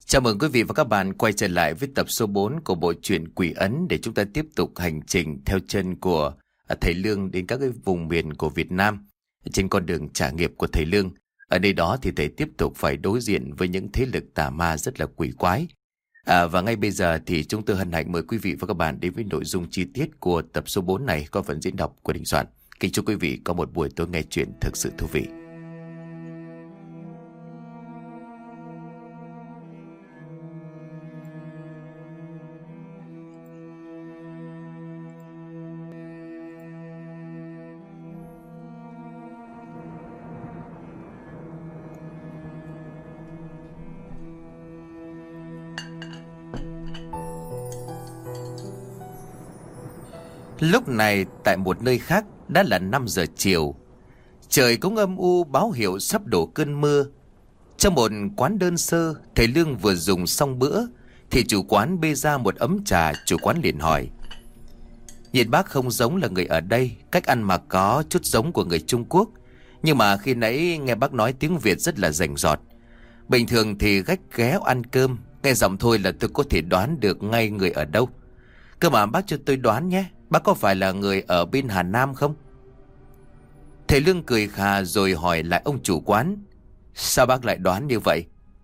Chào mừng quý vị và các bạn quay trở lại với tập số 4 của bộ truyện Quỷ Ấn để chúng ta tiếp tục hành trình theo chân của thầy Lương đến các cái vùng miền của Việt Nam trên con đường trả nghiệp của thầy Lương. Ở đây đó thì thầy tiếp tục phải đối diện với những thế lực tà ma rất là quỷ quái. Và ngay bây giờ thì chúng tôi hân hạnh mời quý vị và các bạn đến với nội dung chi tiết của tập số 4 này có phần diễn đọc của Đình Soạn. Kính chúc quý vị có một buổi tối nghe chuyện thực sự thú vị. Lúc này tại một nơi khác đã là 5 giờ chiều. Trời cũng âm u báo hiệu sắp đổ cơn mưa. Trong một quán đơn sơ, thầy Lương vừa dùng xong bữa thì chủ quán bê ra một ấm trà. Chủ quán liền hỏi: "Nhìn bác không giống là người ở đây, cách ăn mặc có chút giống của người Trung Quốc, nhưng mà khi nãy nghe bác nói tiếng Việt rất là rành rọt. Bình thường thì gách ghé ăn cơm, nghe giọng thôi là tôi có thể đoán được ngay người ở đâu. Cơ mà bác cho tôi đoán nhé, bác có phải là người ở bên Hà Nam không?" Thầy Lương cười khà rồi hỏi lại ông chủ quán: "Sao bác lại đoán như vậy?"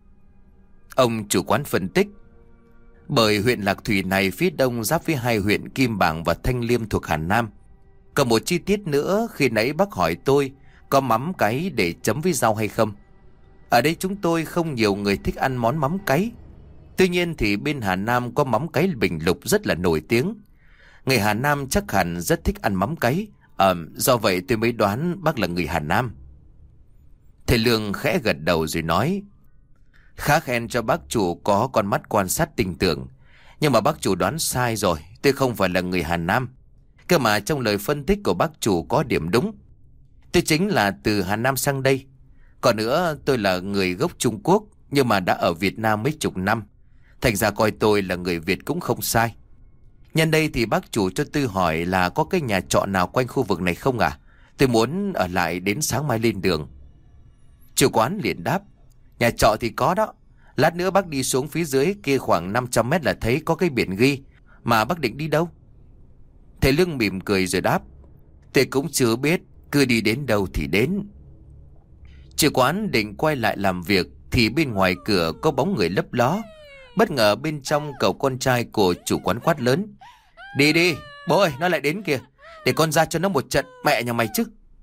Ông chủ quán phân tích: "Bởi huyện Lạc Thủy này phía đông giáp với hai huyện Kim Bảng và Thanh Liêm thuộc Hà Nam. Còn một chi tiết nữa, khi nãy bác hỏi tôi có mắm cáy để chấm với rau hay không. Ở đây chúng tôi không nhiều người thích ăn món mắm cáy. Tuy nhiên thì bên Hà Nam có mắm cáy Bình Lục rất là nổi tiếng. Người Hà Nam chắc hẳn rất thích ăn mắm cáy. Do vậy tôi mới đoán bác là người Hà Nam." Thầy Lương khẽ gật đầu rồi nói: "Khá khen cho bác chủ có con mắt quan sát tinh tường. Nhưng mà bác chủ đoán sai rồi, tôi không phải là người Hà Nam. Cơ mà trong lời phân tích của bác chủ có điểm đúng. Tôi chính là từ Hà Nam sang đây. Còn nữa, tôi là người gốc Trung Quốc, nhưng mà đã ở Việt Nam mấy chục năm. Thành ra coi tôi là người Việt cũng không sai. Nhân đây thì bác chủ cho tôi hỏi là có cái nhà trọ nào quanh khu vực này không à? Tôi muốn ở lại đến sáng mai lên đường." Chủ quán liền đáp: "Nhà trọ thì có đó. Lát nữa bác đi xuống phía dưới kia khoảng 500 mét là thấy có cái biển ghi. Mà bác định đi đâu?" Thầy Lương mỉm cười rồi đáp: "Tôi cũng chưa biết, cứ đi đến đâu thì đến." Chủ quán định quay lại làm việc thì bên ngoài cửa có bóng người lấp ló. Bất ngờ bên trong cậu con trai của chủ quán quát lớn: "Đi đi, bố ơi, nó lại đến kìa. Để con ra cho nó một trận, mẹ nhà mày chứ."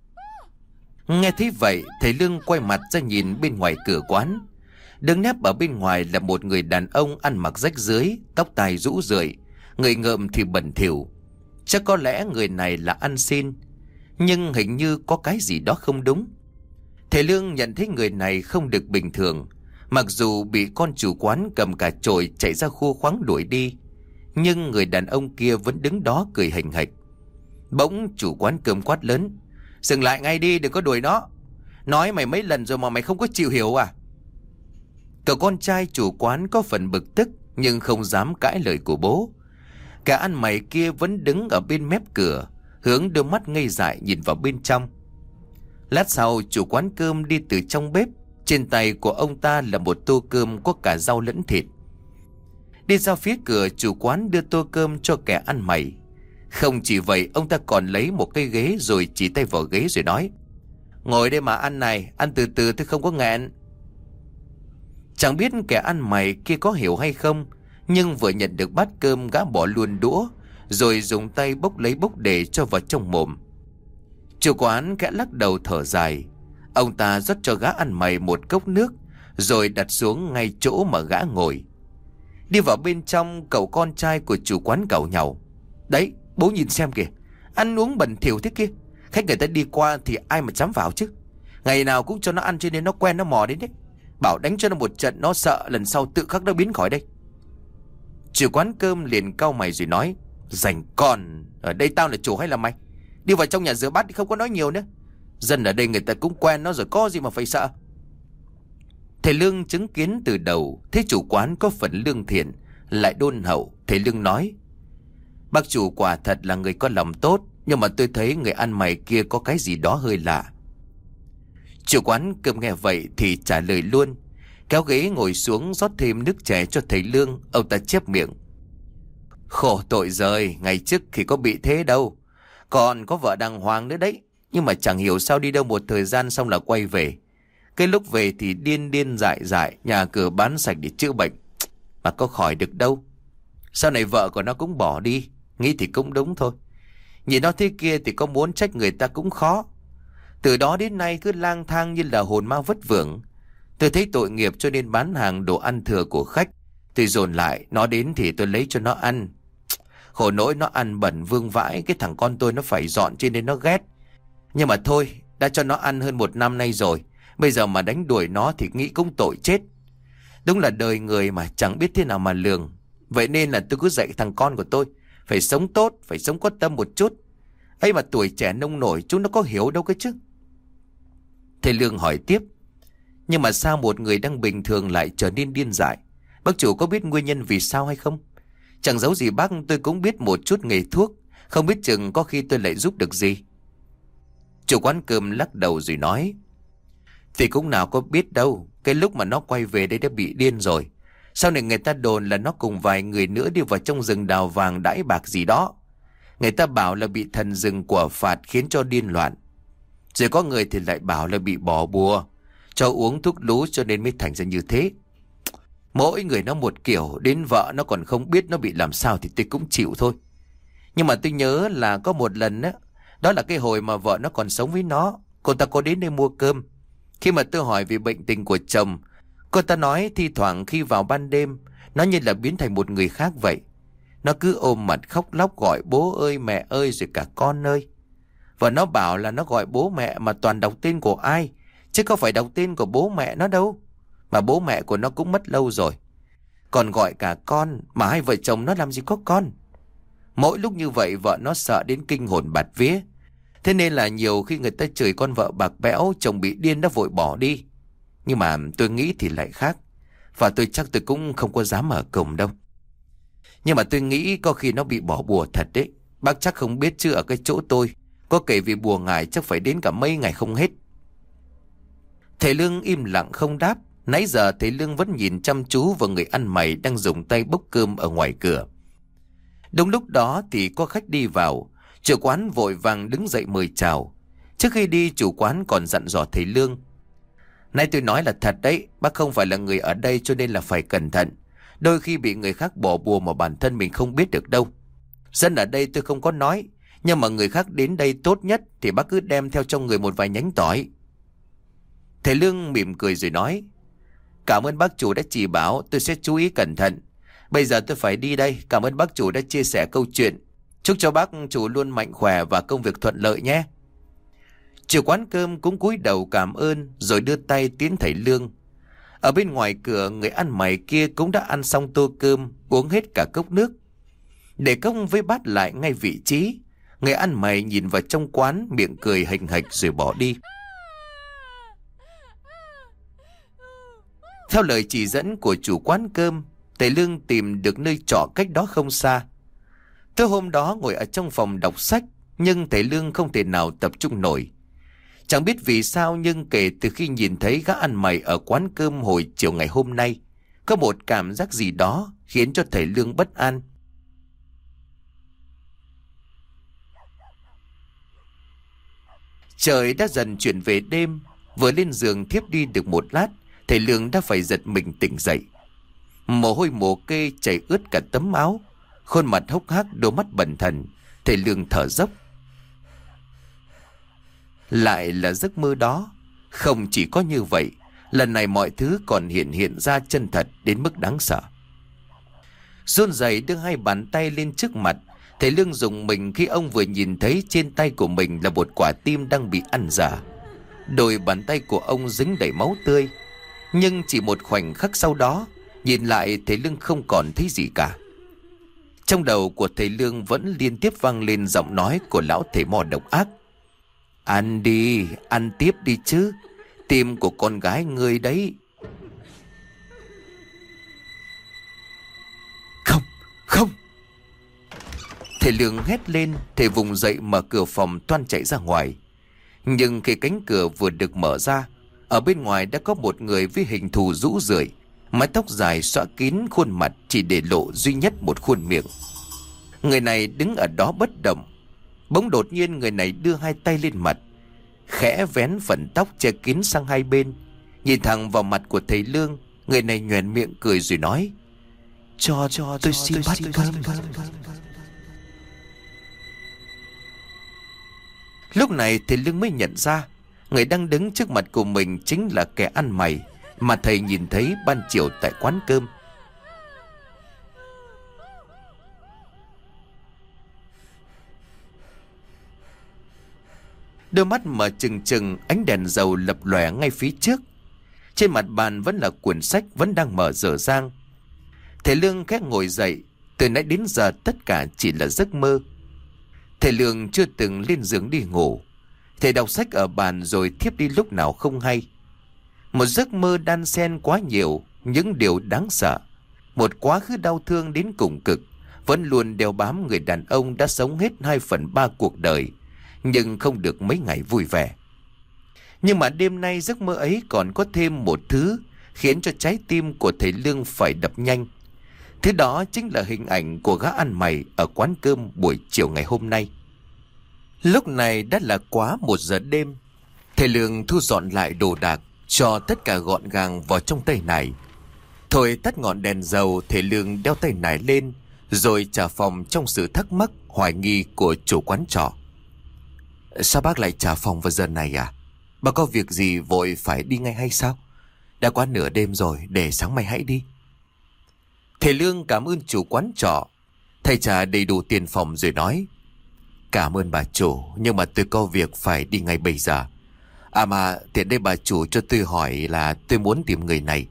Nghe thấy vậy, thầy Lương quay mặt ra nhìn bên ngoài cửa quán. Đứng nép ở bên ngoài là một người đàn ông ăn mặc rách rưới, tóc tai rũ rượi, người ngợm thì bẩn thỉu. Chắc có lẽ người này là ăn xin, nhưng hình như có cái gì đó không đúng. Thầy Lương nhận thấy người này không được bình thường. Mặc dù bị con chủ quán cầm cả chổi chạy ra khu khoáng đuổi đi, nhưng người đàn ông kia vẫn đứng đó cười hình hạch. Bỗng chủ quán cơm quát lớn: "Dừng lại ngay đi, đừng có đuổi nó. Nói mày mấy lần rồi mà mày không có chịu hiểu à?" Cậu con trai chủ quán có phần bực tức nhưng không dám cãi lời của bố. Cả ăn mày kia vẫn đứng ở bên mép cửa, hướng đôi mắt ngây dại nhìn vào bên trong. Lát sau, chủ quán cơm đi từ trong bếp. Trên tay của ông ta là một tô cơm có cả rau lẫn thịt. Đi ra phía cửa, chủ quán đưa tô cơm cho kẻ ăn mày. Không chỉ vậy, ông ta còn lấy một cái ghế rồi chỉ tay vào ghế rồi nói: "Ngồi đây mà ăn này, ăn từ từ tôi không có nghẹn." Chẳng biết kẻ ăn mày kia có hiểu hay không, nhưng vừa nhận được bát cơm, gã bỏ luôn đũa rồi dùng tay bốc lấy bốc để cho vào trong mồm. Chủ quán khẽ lắc đầu thở dài. Ông ta rót cho gã ăn mày một cốc nước rồi đặt xuống ngay chỗ mà gã ngồi. Đi vào bên trong, cậu con trai của chủ quán càu nhàu: "Đấy, bố nhìn xem kìa, ăn uống bẩn thỉu thế kia. Khách người ta đi qua thì ai mà dám vào chứ. Ngày nào cũng cho nó ăn cho nên nó quen, nó mò đến đấy. Bảo đánh cho nó một trận nó sợ, lần sau tự khắc nó biến khỏi đây." Chủ quán cơm liền cau mày rồi nói: "Rảnh con, ở đây tao là chủ hay là mày? Đi vào trong nhà rửa bát thì không có nói nhiều nữa. Dân ở đây người ta cũng quen nó rồi, có gì mà phải sợ." Thầy Lương chứng kiến từ đầu, thấy chủ quán có phần lương thiện lại đôn hậu. Thầy Lương nói: "Bác chủ quả thật là người có lòng tốt, nhưng mà tôi thấy người ăn mày kia có cái gì đó hơi lạ." Chủ quán cơm nghe vậy thì trả lời luôn: Kéo ghế ngồi xuống rót thêm nước chè cho thầy Lương. Ông ta chép miệng: Khổ tội rồi, ngày trước thì có bị thế đâu. Còn có vợ đàng hoàng nữa đấy. Nhưng mà chẳng hiểu sao đi đâu một thời gian xong là quay về. Cái lúc về thì điên điên dại dại, nhà cửa bán sạch để chữa bệnh. Mà có khỏi được đâu. Sau này vợ của nó cũng bỏ đi. Nghĩ thì cũng đúng thôi. Nhìn nó thế kia thì có muốn trách người ta cũng khó. Từ đó đến nay cứ lang thang như là hồn ma vất vưởng. Tôi thấy tội nghiệp cho nên bán hàng đồ ăn thừa của khách. Tôi dồn lại, nó đến thì tôi lấy cho nó ăn. Khổ nỗi nó ăn bẩn vương vãi, cái thằng con tôi nó phải dọn cho nên nó ghét. Nhưng mà thôi, đã cho nó ăn hơn 1 năm nay rồi. Bây giờ mà đánh đuổi nó thì nghĩ cũng tội chết. Đúng là đời người mà chẳng biết thế nào mà lường. Vậy nên là tôi cứ dạy thằng con của tôi phải sống tốt, phải sống có tâm một chút. Ấy mà tuổi trẻ nông nổi, chúng nó có hiểu đâu cái chứ. Thầy Lương hỏi tiếp: Nhưng mà sao một người đang bình thường lại trở nên điên dại? Bác chủ có biết nguyên nhân vì sao hay không? Chẳng giấu gì bác, tôi cũng biết một chút nghề thuốc. Không biết chừng có khi tôi lại giúp được gì. Chủ quán cơm lắc đầu rồi nói: Thì cũng nào có biết đâu. Cái lúc mà nó quay về đây đã bị điên rồi. Sau này người ta đồn là nó cùng vài người nữa đi vào trong rừng đào vàng đãi bạc gì đó. Người ta bảo là bị thần rừng quả phạt khiến cho điên loạn. Rồi có người thì lại bảo là bị bỏ bùa, cho uống thuốc lú cho nên mới thành ra như thế. Mỗi người nó một kiểu, đến vợ nó còn không biết nó bị làm sao thì tôi cũng chịu thôi. Nhưng mà tôi nhớ là có một lần á, đó là cái hồi mà vợ nó còn sống với nó. Cô ta có đến đây mua cơm. Khi mà tôi hỏi về bệnh tình của chồng, cô ta nói thi thoảng khi vào ban đêm, nó như là biến thành một người khác vậy. Nó cứ ôm mặt khóc lóc gọi bố ơi mẹ ơi rồi cả con ơi. Và nó bảo là nó gọi bố mẹ mà toàn đọc tên của ai, chứ không phải đọc tên của bố mẹ nó đâu. Mà bố mẹ của nó cũng mất lâu rồi. Còn gọi cả con, mà hai vợ chồng nó làm gì có con. Mỗi lúc như vậy vợ nó sợ đến kinh hồn bạt vía. Thế nên là nhiều khi người ta chửi con vợ bạc bẽo, chồng bị điên đã vội bỏ đi. Nhưng mà tôi nghĩ thì lại khác. Và tôi chắc tôi cũng không có dám ở cổng đâu. Nhưng mà tôi nghĩ có khi nó bị bỏ bùa thật đấy. Bác chắc không biết chứ ở cái chỗ tôi có kể vì bùa ngải chắc phải đến cả mấy ngày không hết. Thầy Lương im lặng không đáp. Nãy giờ thầy Lương vẫn nhìn chăm chú vào người ăn mày đang dùng tay bốc cơm ở ngoài cửa. Đúng lúc đó thì có khách đi vào. Chủ quán vội vàng đứng dậy mời chào. Trước khi đi chủ quán còn dặn dò thầy Lương: Này tôi nói là thật đấy, bác không phải là người ở đây cho nên là phải cẩn thận. Đôi khi bị người khác bỏ bùa mà bản thân mình không biết được đâu. Dân ở đây tôi không có nói, nhưng mà người khác đến đây tốt nhất thì bác cứ đem theo trong người một vài nhánh tỏi. Thầy Lương mỉm cười rồi nói: Cảm ơn bác chủ đã chỉ bảo, tôi sẽ chú ý cẩn thận. Bây giờ tôi phải đi đây, cảm ơn bác chủ đã chia sẻ câu chuyện. Chúc cho bác chủ luôn mạnh khỏe và công việc thuận lợi nhé. Chủ quán cơm cũng cúi đầu cảm ơn rồi đưa tay tiến thầy Lương. Ở bên ngoài cửa, người ăn mày kia cũng đã ăn xong tô cơm, uống hết cả cốc nước. Để cốc với bát lại ngay vị trí, người ăn mày nhìn vào trong quán, miệng cười hình hạch rồi bỏ đi. Theo lời chỉ dẫn của chủ quán cơm, thầy Lương tìm được nơi trọ cách đó không xa. Tối hôm đó ngồi ở trong phòng đọc sách, nhưng thầy Lương không thể nào tập trung nổi. Chẳng biết vì sao nhưng kể từ khi nhìn thấy gã ăn mày ở quán cơm hồi chiều ngày hôm nay, có một cảm giác gì đó khiến cho thầy Lương bất an. Trời đã dần chuyển về đêm, vừa lên giường thiếp đi được một lát, thầy Lương đã phải giật mình tỉnh dậy. Mồ hôi mồ kê chảy ướt cả tấm áo, khuôn mặt hốc hác, đôi mắt bần thần. Thầy Lương thở dốc. Lại là giấc mơ đó. Không chỉ có như vậy, lần này mọi thứ còn hiện ra chân thật đến mức đáng sợ. Run rẩy đưa hai bàn tay lên trước mặt, thầy Lương rùng mình khi ông vừa nhìn thấy trên tay của mình là một quả tim đang bị ăn giả. Đôi bàn tay của ông dính đầy máu tươi. Nhưng chỉ một khoảnh khắc sau đó, nhìn lại thầy Lương không còn thấy gì cả. Trong đầu của thầy Lương vẫn liên tiếp vang lên giọng nói của lão thầy mò độc ác: Ăn đi, ăn tiếp đi chứ, tim của con gái ngươi đấy. Không, không. Thầy Lương hét lên, thầy vùng dậy mở cửa phòng toan chạy ra ngoài. Nhưng khi cánh cửa vừa được mở ra, Ở bên ngoài đã có một người với hình thù rũ rượi, mái tóc dài xõa kín khuôn mặt, chỉ để lộ duy nhất một khuôn miệng. Người này đứng ở đó bất động. Bỗng đột nhiên người này đưa hai tay lên mặt, khẽ vén phần tóc che kín sang hai bên, nhìn thẳng vào mặt của thầy Lương. Người này nhoẻn miệng cười rồi nói: Cho tôi xin bát cơm. Lúc này thầy Lương mới nhận ra người đang đứng trước mặt của mình chính là kẻ ăn mày mà thầy nhìn thấy ban chiều tại quán cơm. Đôi mắt mở trừng trừng, ánh đèn dầu lập lòe ngay phía trước. Trên mặt bàn vẫn là quyển sách vẫn đang mở dở dang. Thầy Lương khẽ ngồi dậy. Từ nãy đến giờ tất cả chỉ là giấc mơ. Thầy Lương chưa từng lên giường đi ngủ. Thầy đọc sách ở bàn rồi thiếp đi lúc nào không hay. Một giấc mơ đan xen quá nhiều những điều đáng sợ. Một quá khứ đau thương đến cùng cực vẫn luôn đeo bám người đàn ông đã sống hết 2/3 cuộc đời, nhưng không được mấy ngày vui vẻ. Nhưng mà đêm nay giấc mơ ấy còn có thêm một thứ khiến cho trái tim của thầy Lương phải đập nhanh. Thứ đó chính là hình ảnh của gã ăn mày ở quán cơm buổi chiều ngày hôm nay. Lúc này đã là quá 1 giờ đêm. Thầy Lương thu dọn lại đồ đạc, cho tất cả gọn gàng vào trong tay nải. Thôi tắt ngọn đèn dầu, thầy Lương đeo tay nải lên rồi trả phòng trong sự thắc mắc hoài nghi của chủ quán trọ. Sao bác lại trả phòng vào giờ này à? Bác có việc gì vội phải đi ngay hay sao? Đã quá nửa đêm rồi, để sáng mai hãy đi. Thầy Lương cảm ơn chủ quán trọ. Thầy trả đầy đủ tiền phòng rồi nói: Cảm ơn bà chủ, nhưng mà tôi có việc phải đi ngay bây giờ. À mà tiện đây bà chủ cho tôi hỏi là tôi muốn tìm người này.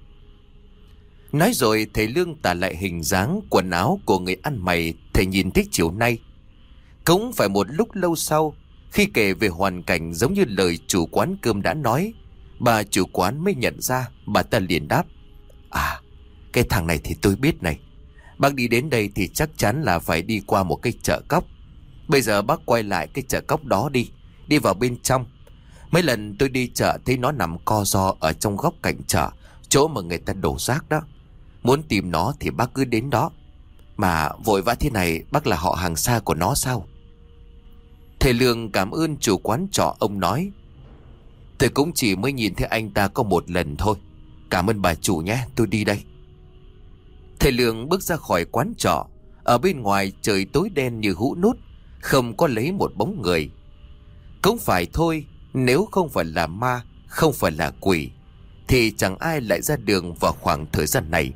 Nói rồi thầy Lương tả lại hình dáng quần áo của người ăn mày thầy nhìn thấy chiều nay. Cũng phải một lúc lâu sau, khi kể về hoàn cảnh giống như lời chủ quán cơm đã nói, bà chủ quán mới nhận ra. Bà ta liền đáp: À, cái thằng này thì tôi biết này. Bác đi đến đây thì chắc chắn là phải đi qua một cái chợ cóc. Bây giờ bác quay lại cái chợ cóc đó đi, đi vào bên trong. Mấy lần tôi đi chợ thấy nó nằm co ro ở trong góc cạnh chợ, chỗ mà người ta đổ rác đó. Muốn tìm nó thì bác cứ đến đó. Mà vội vã thế này, bác là họ hàng xa của nó sao? Thầy Lương cảm ơn chủ quán trọ. Ông nói: Tôi cũng chỉ mới nhìn thấy anh ta có một lần thôi. Cảm ơn bà chủ nhé, tôi đi đây. Thầy Lương bước ra khỏi quán trọ. Ở bên ngoài trời tối đen như hũ nút, không có lấy một bóng người. Cũng phải thôi, nếu không phải là ma, không phải là quỷ, thì chẳng ai lại ra đường vào khoảng thời gian này.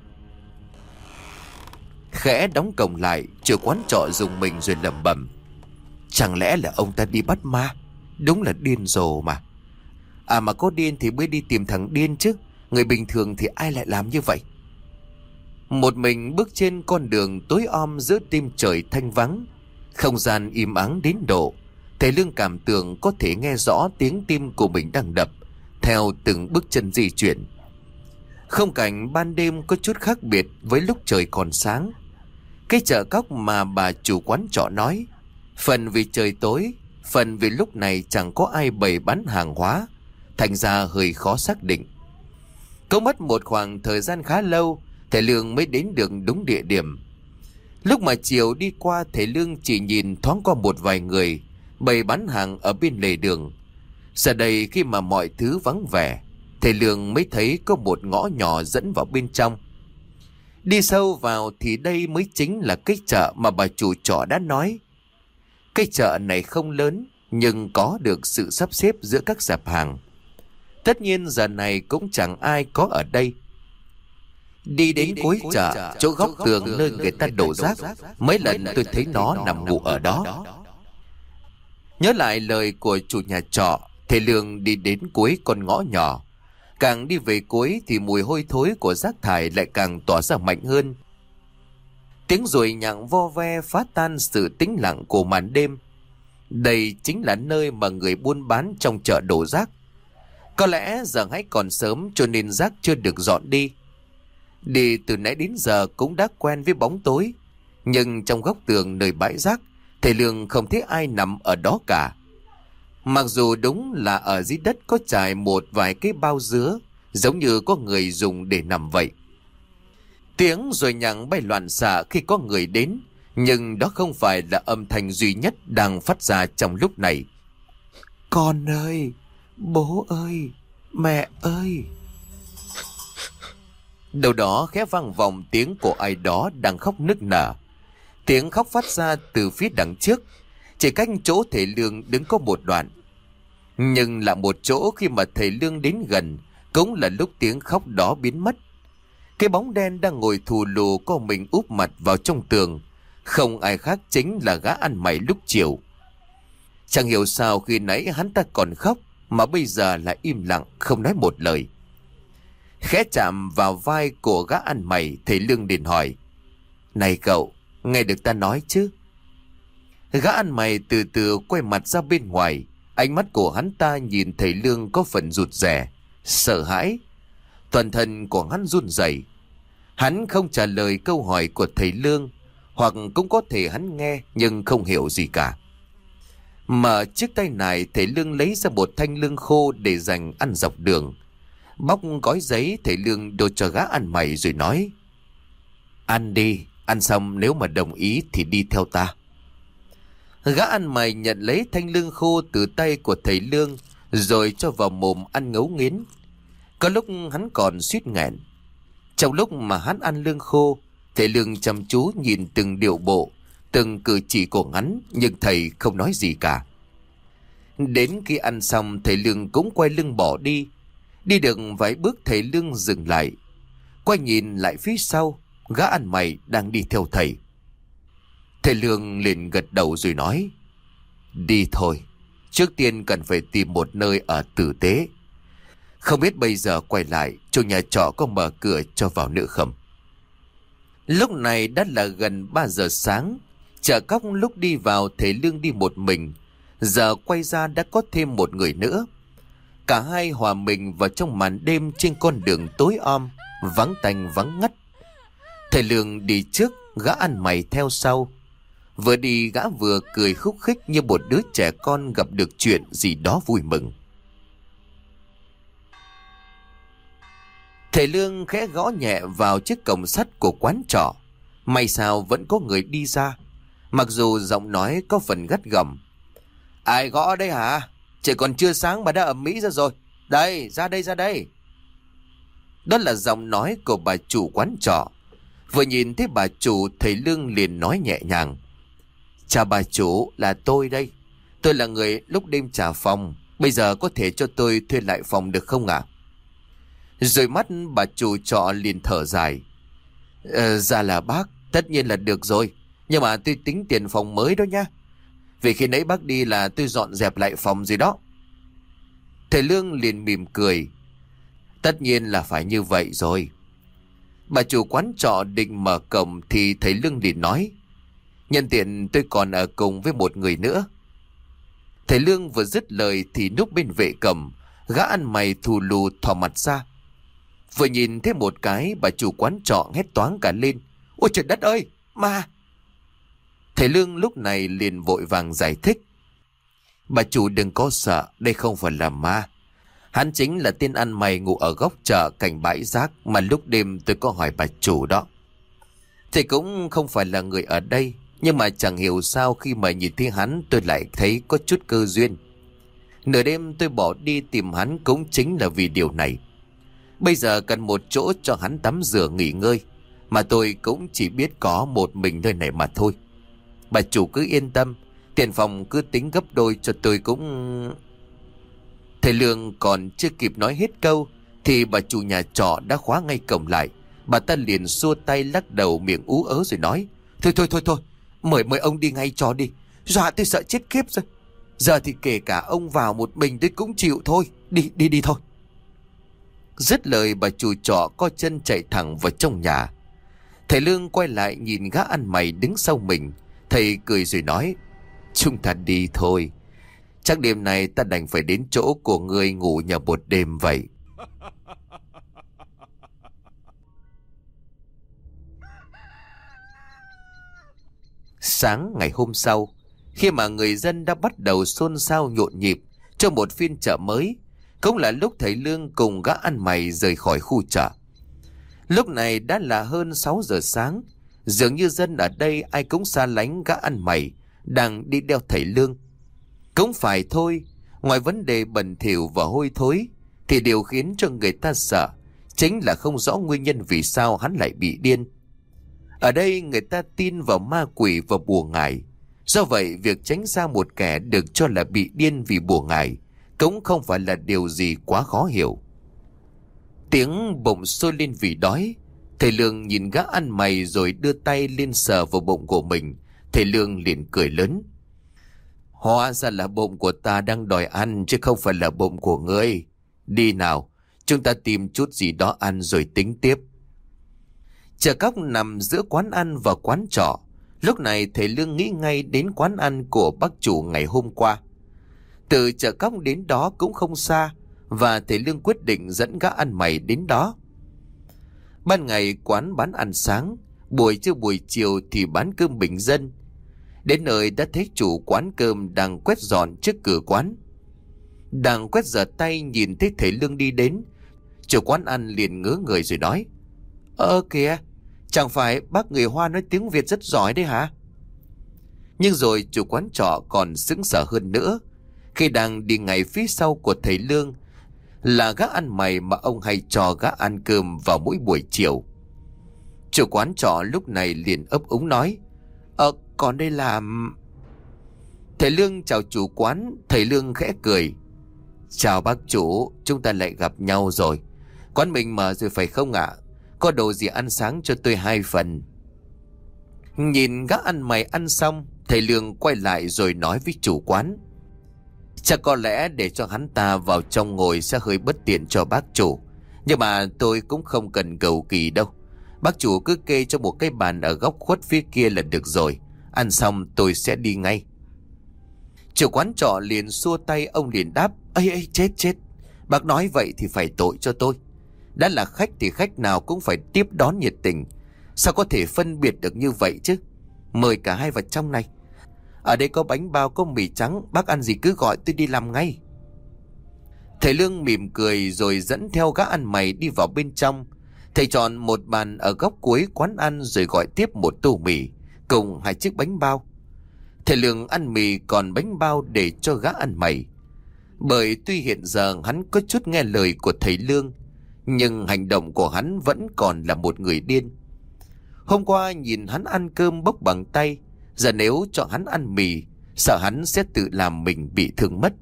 Khẽ đóng cổng lại, chủ quán trọ dùng mình rồi lẩm bẩm: Chẳng lẽ là ông ta đi bắt ma? Đúng là điên rồ mà. À mà có điên thì mới đi tìm thằng điên chứ. Người bình thường thì ai lại làm như vậy? Một mình bước trên con đường tối om giữa đêm trời thanh vắng, không gian im ắng đến độ thầy Lương cảm tưởng có thể nghe rõ tiếng tim của mình đang đập theo từng bước chân di chuyển. Khung cảnh ban đêm có chút khác biệt với lúc trời còn sáng. Cái chợ cóc mà bà chủ quán trọ nói, phần vì trời tối, phần vì lúc này chẳng có ai bày bán hàng hóa, thành ra hơi khó xác định. Cũng mất một khoảng thời gian khá lâu, thầy Lương mới đến được đúng địa điểm. Lúc mà chiều đi qua, thầy Lương chỉ nhìn thoáng qua một vài người bày bán hàng ở bên lề đường. Giờ đây khi mà mọi thứ vắng vẻ, thầy Lương mới thấy có một ngõ nhỏ dẫn vào bên trong. Đi sâu vào thì đây mới chính là cái chợ mà bà chủ trọ đã nói. Cái chợ này không lớn, nhưng có được sự sắp xếp giữa các sạp hàng. Tất nhiên giờ này cũng chẳng ai có ở đây. Đi đến cuối chợ, chỗ góc tường nơi người ta đổ rác, mấy lần tôi thấy nó nằm ngủ ở đó. Nhớ lại lời của chủ nhà trọ, thầy Lương đi đến cuối con ngõ nhỏ. Càng đi về cuối thì mùi hôi thối của rác thải lại càng tỏa ra mạnh hơn. Tiếng ruồi nhặng vo ve phá tan sự tĩnh lặng của màn đêm. Đây chính là nơi mà người buôn bán trong chợ đổ rác. Có lẽ giờ hãy còn sớm cho nên rác chưa được dọn đi. Đi từ nãy đến giờ cũng đã quen với bóng tối, nhưng trong góc tường nơi bãi rác, thầy Lương không thấy ai nằm ở đó cả. Mặc dù đúng là ở dưới đất có trải một vài cái bao dứa, giống như có người dùng để nằm vậy. Tiếng rồi nhặng bay loạn xạ khi có người đến, nhưng đó không phải là âm thanh duy nhất đang phát ra trong lúc này. Con ơi, bố ơi, mẹ ơi. Đâu đó khẽ vang vọng tiếng của ai đó đang khóc nức nở. Tiếng khóc phát ra từ phía đằng trước, chỉ cách chỗ thầy Lương đứng có một đoạn. Nhưng là một chỗ khi mà thầy Lương đến gần, cũng là lúc tiếng khóc đó biến mất. Cái bóng đen đang ngồi thù lù có mình úp mặt vào trong tường, không ai khác chính là gã ăn mày lúc chiều. Chẳng hiểu sao khi nãy hắn ta còn khóc, mà bây giờ lại im lặng không nói một lời. Khẽ chạm vào vai của gã ăn mày, thầy Lương liền hỏi: Này cậu, nghe được ta nói chứ? Gã ăn mày từ từ quay mặt ra bên ngoài. Ánh mắt của hắn ta nhìn thầy Lương có phần rụt rè, sợ hãi. Toàn thân của hắn run rẩy. Hắn không trả lời câu hỏi của thầy Lương, hoặc cũng có thể hắn nghe nhưng không hiểu gì cả. Mở chiếc tay này, thầy Lương lấy ra một thanh lương khô để dành ăn dọc đường. Bóc gói giấy, thầy Lương đổ cho gã ăn mày rồi nói: Ăn đi, ăn xong nếu mà đồng ý thì đi theo ta. Gã ăn mày nhận lấy thanh lương khô từ tay của thầy Lương, rồi cho vào mồm ăn ngấu nghiến. Có lúc hắn còn suýt nghẹn. Trong lúc mà hắn ăn lương khô, thầy Lương chăm chú nhìn từng điệu bộ, từng cử chỉ của hắn, nhưng thầy không nói gì cả. Đến khi ăn xong, thầy Lương cũng quay lưng bỏ đi. Đi được vài bước, thầy Lương dừng lại, quay nhìn lại phía sau. Gã ăn mày đang đi theo thầy. Thầy Lương liền gật đầu rồi nói: Đi thôi, trước tiên cần phải tìm một nơi ở tử tế. Không biết bây giờ quay lại, chủ nhà trọ có mở cửa cho vào nữa không? Lúc này đã là gần 3 giờ sáng. Chợ cóc lúc đi vào thầy Lương đi một mình, giờ quay ra đã có thêm một người nữa. Cả hai hòa mình vào trong màn đêm trên con đường tối om, vắng tanh vắng ngắt. Thầy Lương đi trước, gã ăn mày theo sau. Vừa đi gã vừa cười khúc khích như một đứa trẻ con gặp được chuyện gì đó vui mừng. Thầy Lương khẽ gõ nhẹ vào chiếc cổng sắt của quán trọ. May sao vẫn có người đi ra, mặc dù giọng nói có phần gắt gỏng. Ai gõ đây hả? Trời còn chưa sáng mà đã ầm ĩ ra rồi. Đây, ra đây, ra đây. Đó là giọng nói của bà chủ quán trọ. Vừa nhìn thấy bà chủ, thầy Lương liền nói nhẹ nhàng: Chào bà chủ, là tôi đây. Tôi là người lúc đêm trả phòng. Bây giờ có thể cho tôi thuê lại phòng được không ạ? Rồi mắt bà chủ trọ liền thở dài: Dạ là bác, tất nhiên là được rồi. Nhưng mà tôi tính tiền phòng mới đó nha. Vì khi nãy bác đi là tôi dọn dẹp lại phòng gì đó. Thầy Lương liền mỉm cười: Tất nhiên là phải như vậy rồi. Bà chủ quán trọ định mở cổng thì thầy Lương liền nói: Nhân tiện tôi còn ở cùng với một người nữa. Thầy Lương vừa dứt lời thì núp bên vệ cổng, gã ăn mày thù lù thò mặt ra. Vừa nhìn thấy một cái, bà chủ quán trọ hét toáng cả lên: Ôi trời đất ơi, ma! Thầy Lương lúc này liền vội vàng giải thích: Bà chủ đừng có sợ, đây không phải là ma. Hắn chính là tên ăn mày ngủ ở góc chợ cạnh bãi rác mà lúc đêm tôi có hỏi bà chủ đó. Thầy cũng không phải là người ở đây, nhưng mà chẳng hiểu sao khi mà nhìn thấy hắn tôi lại thấy có chút cơ duyên. Nửa đêm tôi bỏ đi tìm hắn cũng chính là vì điều này. Bây giờ cần một chỗ cho hắn tắm rửa nghỉ ngơi, mà tôi cũng chỉ biết có một mình nơi này mà thôi. Bà chủ cứ yên tâm, tiền phòng cứ tính gấp đôi cho tôi cũng... Thầy Lương còn chưa kịp nói hết câu thì bà chủ nhà trọ đã khóa ngay cổng lại. Bà ta liền xua tay lắc đầu miệng ú ớ rồi nói: Thôi, mời ông đi ngay cho đi. Dọa tôi sợ chết khiếp rồi. Giờ thì kể cả ông vào một mình tôi cũng chịu thôi. Đi thôi. Dứt lời bà chủ trọ co chân chạy thẳng vào trong nhà. Thầy Lương quay lại nhìn gã ăn mày đứng sau mình. Thầy cười rồi nói: Chúng ta đi thôi. Chắc đêm này ta đành phải đến chỗ của ngươi ngủ nhờ một đêm vậy. Sáng ngày hôm sau, khi mà người dân đã bắt đầu xôn xao nhộn nhịp cho một phiên chợ mới. Cũng là lúc thầy Lương cùng gã ăn mày rời khỏi khu chợ. Lúc này đã là hơn 6 giờ sáng. Dường như dân ở đây ai cũng xa lánh gã ăn mày đang đi đeo thầy Lương. Cũng phải thôi, ngoài vấn đề bẩn thỉu và hôi thối, thì điều khiến cho người ta sợ chính là không rõ nguyên nhân vì sao hắn lại bị điên. Ở đây người ta tin vào ma quỷ và bùa ngải. Do vậy việc tránh xa một kẻ được cho là bị điên vì bùa ngải cũng không phải là điều gì quá khó hiểu. Tiếng bụng sôi lên vì đói. Thầy Lương nhìn gã ăn mày rồi đưa tay lên sờ vào bụng của mình. Thầy Lương liền cười lớn. Hóa ra là bụng của ta đang đòi ăn chứ không phải là bụng của ngươi. Đi nào, chúng ta tìm chút gì đó ăn rồi tính tiếp. Chợ cóc nằm giữa quán ăn và quán trọ. Lúc này thầy Lương nghĩ ngay đến quán ăn của bác chủ ngày hôm qua. Từ chợ cóc đến đó cũng không xa, và thầy Lương quyết định dẫn gã ăn mày đến đó. Ban ngày quán bán ăn sáng, buổi trưa buổi chiều thì bán cơm bình dân. Đến nơi đã thấy chủ quán cơm đang quét dọn trước cửa quán. Đang quét giở tay nhìn thấy thầy Lương đi đến, chủ quán ăn liền ngớ người rồi nói. Kìa, chẳng phải bác người Hoa nói tiếng Việt rất giỏi đấy hả? Nhưng rồi chủ quán trọ còn sững sờ hơn nữa, khi đang đi ngay phía sau của thầy Lương là gã ăn mày mà ông hay cho gã ăn cơm vào mỗi buổi chiều. Chủ quán trọ lúc này liền ấp úng nói. Còn đây là... Thầy Lương chào chủ quán. Thầy Lương khẽ cười. Chào bác chủ, chúng ta lại gặp nhau rồi. Quán mình mở rồi phải không ạ? Có đồ gì ăn sáng cho tôi 2 phần? Nhìn gã ăn mày ăn xong, thầy Lương quay lại rồi nói với chủ quán. Chắc có lẽ để cho hắn ta vào trong ngồi sẽ hơi bất tiện cho bác chủ, nhưng mà tôi cũng không cần cầu kỳ đâu. Bác chủ cứ kê cho một cái bàn ở góc khuất phía kia là được rồi. Ăn xong tôi sẽ đi ngay. Chủ quán trọ liền xua tay. Ông liền đáp. Ây chết, bác nói vậy thì phải tội cho tôi. Đã là khách thì khách nào cũng phải tiếp đón nhiệt tình, sao có thể phân biệt được như vậy chứ? Mời cả hai vào trong này. Ở đây có bánh bao, có mì trắng, bác ăn gì cứ gọi tôi đi làm ngay. Thầy Lương mỉm cười rồi dẫn theo gã ăn mày đi vào bên trong. Thầy chọn một bàn ở góc cuối quán ăn rồi gọi tiếp một tô mì cùng 2 chiếc bánh bao. Thầy Lương ăn mì còn bánh bao để cho gã ăn mày. Bởi tuy hiện giờ hắn có chút nghe lời của thầy Lương, nhưng hành động của hắn vẫn còn là một người điên. Hôm qua nhìn hắn ăn cơm bốc bằng tay, giờ nếu cho hắn ăn mì, sợ hắn sẽ tự làm mình bị thương mất.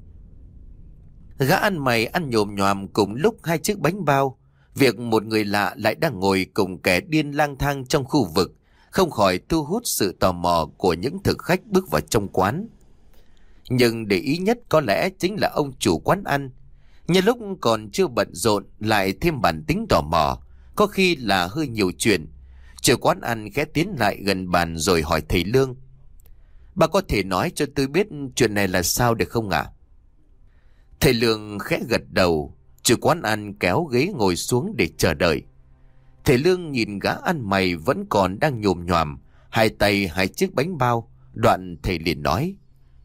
Gã ăn mày ăn nhồm nhoàm cùng lúc 2 chiếc bánh bao. Việc một người lạ lại đang ngồi cùng kẻ điên lang thang trong khu vực không khỏi thu hút sự tò mò của những thực khách bước vào trong quán. Nhưng để ý nhất có lẽ chính là ông chủ quán ăn. Nhân lúc còn chưa bận rộn lại thêm bản tính tò mò, có khi là hơi nhiều chuyện. Chủ quán ăn khẽ tiến lại gần bàn rồi hỏi thầy Lương. Bà có thể nói cho tôi biết chuyện này là sao được không ạ? Thầy Lương khẽ gật đầu. Chủ quán ăn kéo ghế ngồi xuống để chờ đợi. Thầy Lương nhìn gã ăn mày vẫn còn đang nhồm nhoàm, 2 tay 2 chiếc bánh bao. Đoạn thầy liền nói.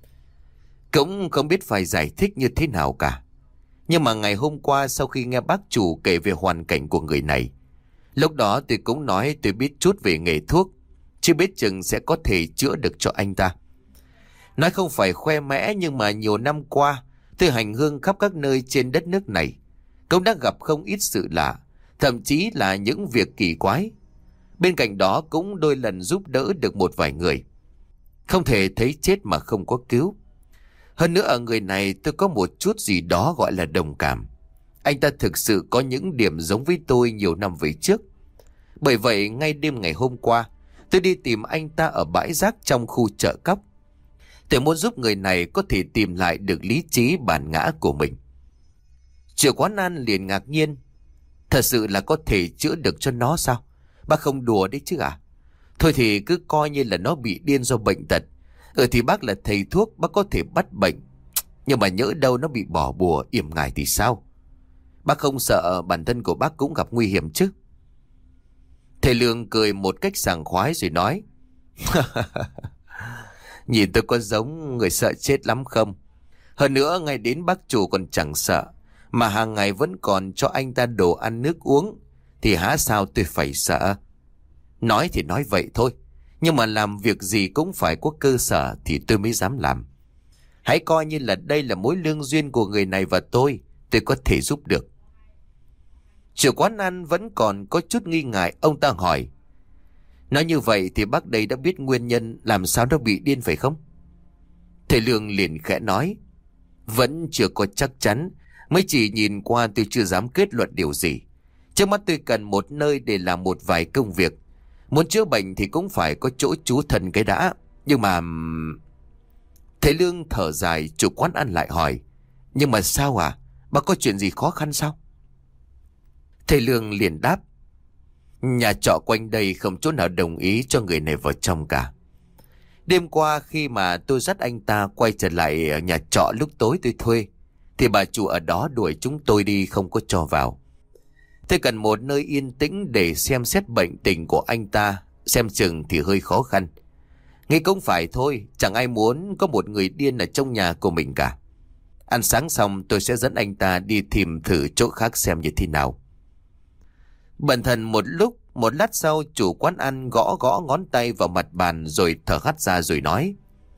Cũng không biết phải giải thích như thế nào cả. Nhưng mà ngày hôm qua sau khi nghe bác chủ kể về hoàn cảnh của người này, lúc đó tôi cũng nói tôi biết chút về nghề thuốc, chứ biết chừng sẽ có thể chữa được cho anh ta. Nói không phải khoe mẽ, nhưng mà nhiều năm qua tôi hành hương khắp các nơi trên đất nước này, cũng đã gặp không ít sự lạ, thậm chí là những việc kỳ quái. Bên cạnh đó cũng đôi lần giúp đỡ được một vài người. Không thể thấy chết mà không có cứu. Hơn nữa ở người này tôi có một chút gì đó gọi là đồng cảm. Anh ta thực sự có những điểm giống với tôi nhiều năm về trước. Bởi vậy ngay đêm ngày hôm qua, tôi đi tìm anh ta ở bãi rác trong khu chợ cóc. Tôi muốn giúp người này có thể tìm lại được lý trí bản ngã của mình. Chủ quán ăn liền ngạc nhiên. Thật sự là có thể chữa được cho nó sao? Bác không đùa đấy chứ à? Thôi thì cứ coi như là nó bị điên do bệnh tật. Thì bác là thầy thuốc, bác có thể bắt bệnh. Nhưng mà nhỡ đâu nó bị bỏ bùa yểm ngài thì sao? Bác không sợ bản thân của bác cũng gặp nguy hiểm chứ? Thầy Lương cười một cách sảng khoái rồi nói. Nhìn tôi có giống người sợ chết lắm không? Hơn nữa ngay đến bác chủ còn chẳng sợ, mà hàng ngày vẫn còn cho anh ta đồ ăn nước uống, thì há sao tôi phải sợ. Nói thì nói vậy thôi, nhưng mà làm việc gì cũng phải có cơ sở thì tôi mới dám làm. Hãy coi như là đây là mối lương duyên của người này và tôi có thể giúp được. Chủ quán ăn vẫn còn có chút nghi ngại, ông ta hỏi: nói như vậy thì bác đây đã biết nguyên nhân làm sao nó bị điên phải không? Thầy Lương liền khẽ nói: vẫn chưa có chắc chắn, mới chỉ nhìn qua tôi chưa dám kết luận điều gì. Trước mắt tôi cần một nơi để làm một vài công việc. Muốn chữa bệnh thì cũng phải có chỗ trú thân cái đã. Nhưng mà... Thầy Lương thở dài, chủ quán ăn lại hỏi: nhưng mà sao à? Bác có chuyện gì khó khăn sao? Thầy Lương liền đáp: nhà trọ quanh đây không chỗ nào đồng ý cho người này vào trong cả. Đêm qua khi mà tôi dắt anh ta quay trở lại nhà trọ lúc tối tôi thuê, thì bà chủ ở đó đuổi chúng tôi đi, không có cho vào. Tôi cần một nơi yên tĩnh để xem xét bệnh tình của anh ta, xem chừng thì hơi khó khăn. Nghĩ cũng phải thôi, chẳng ai muốn có một người điên ở trong nhà của mình cả. Ăn sáng xong tôi sẽ dẫn anh ta đi tìm thử chỗ khác xem như thế nào. Bần thần một lát sau, chủ quán ăn gõ gõ ngón tay vào mặt bàn rồi thở hắt ra rồi nói: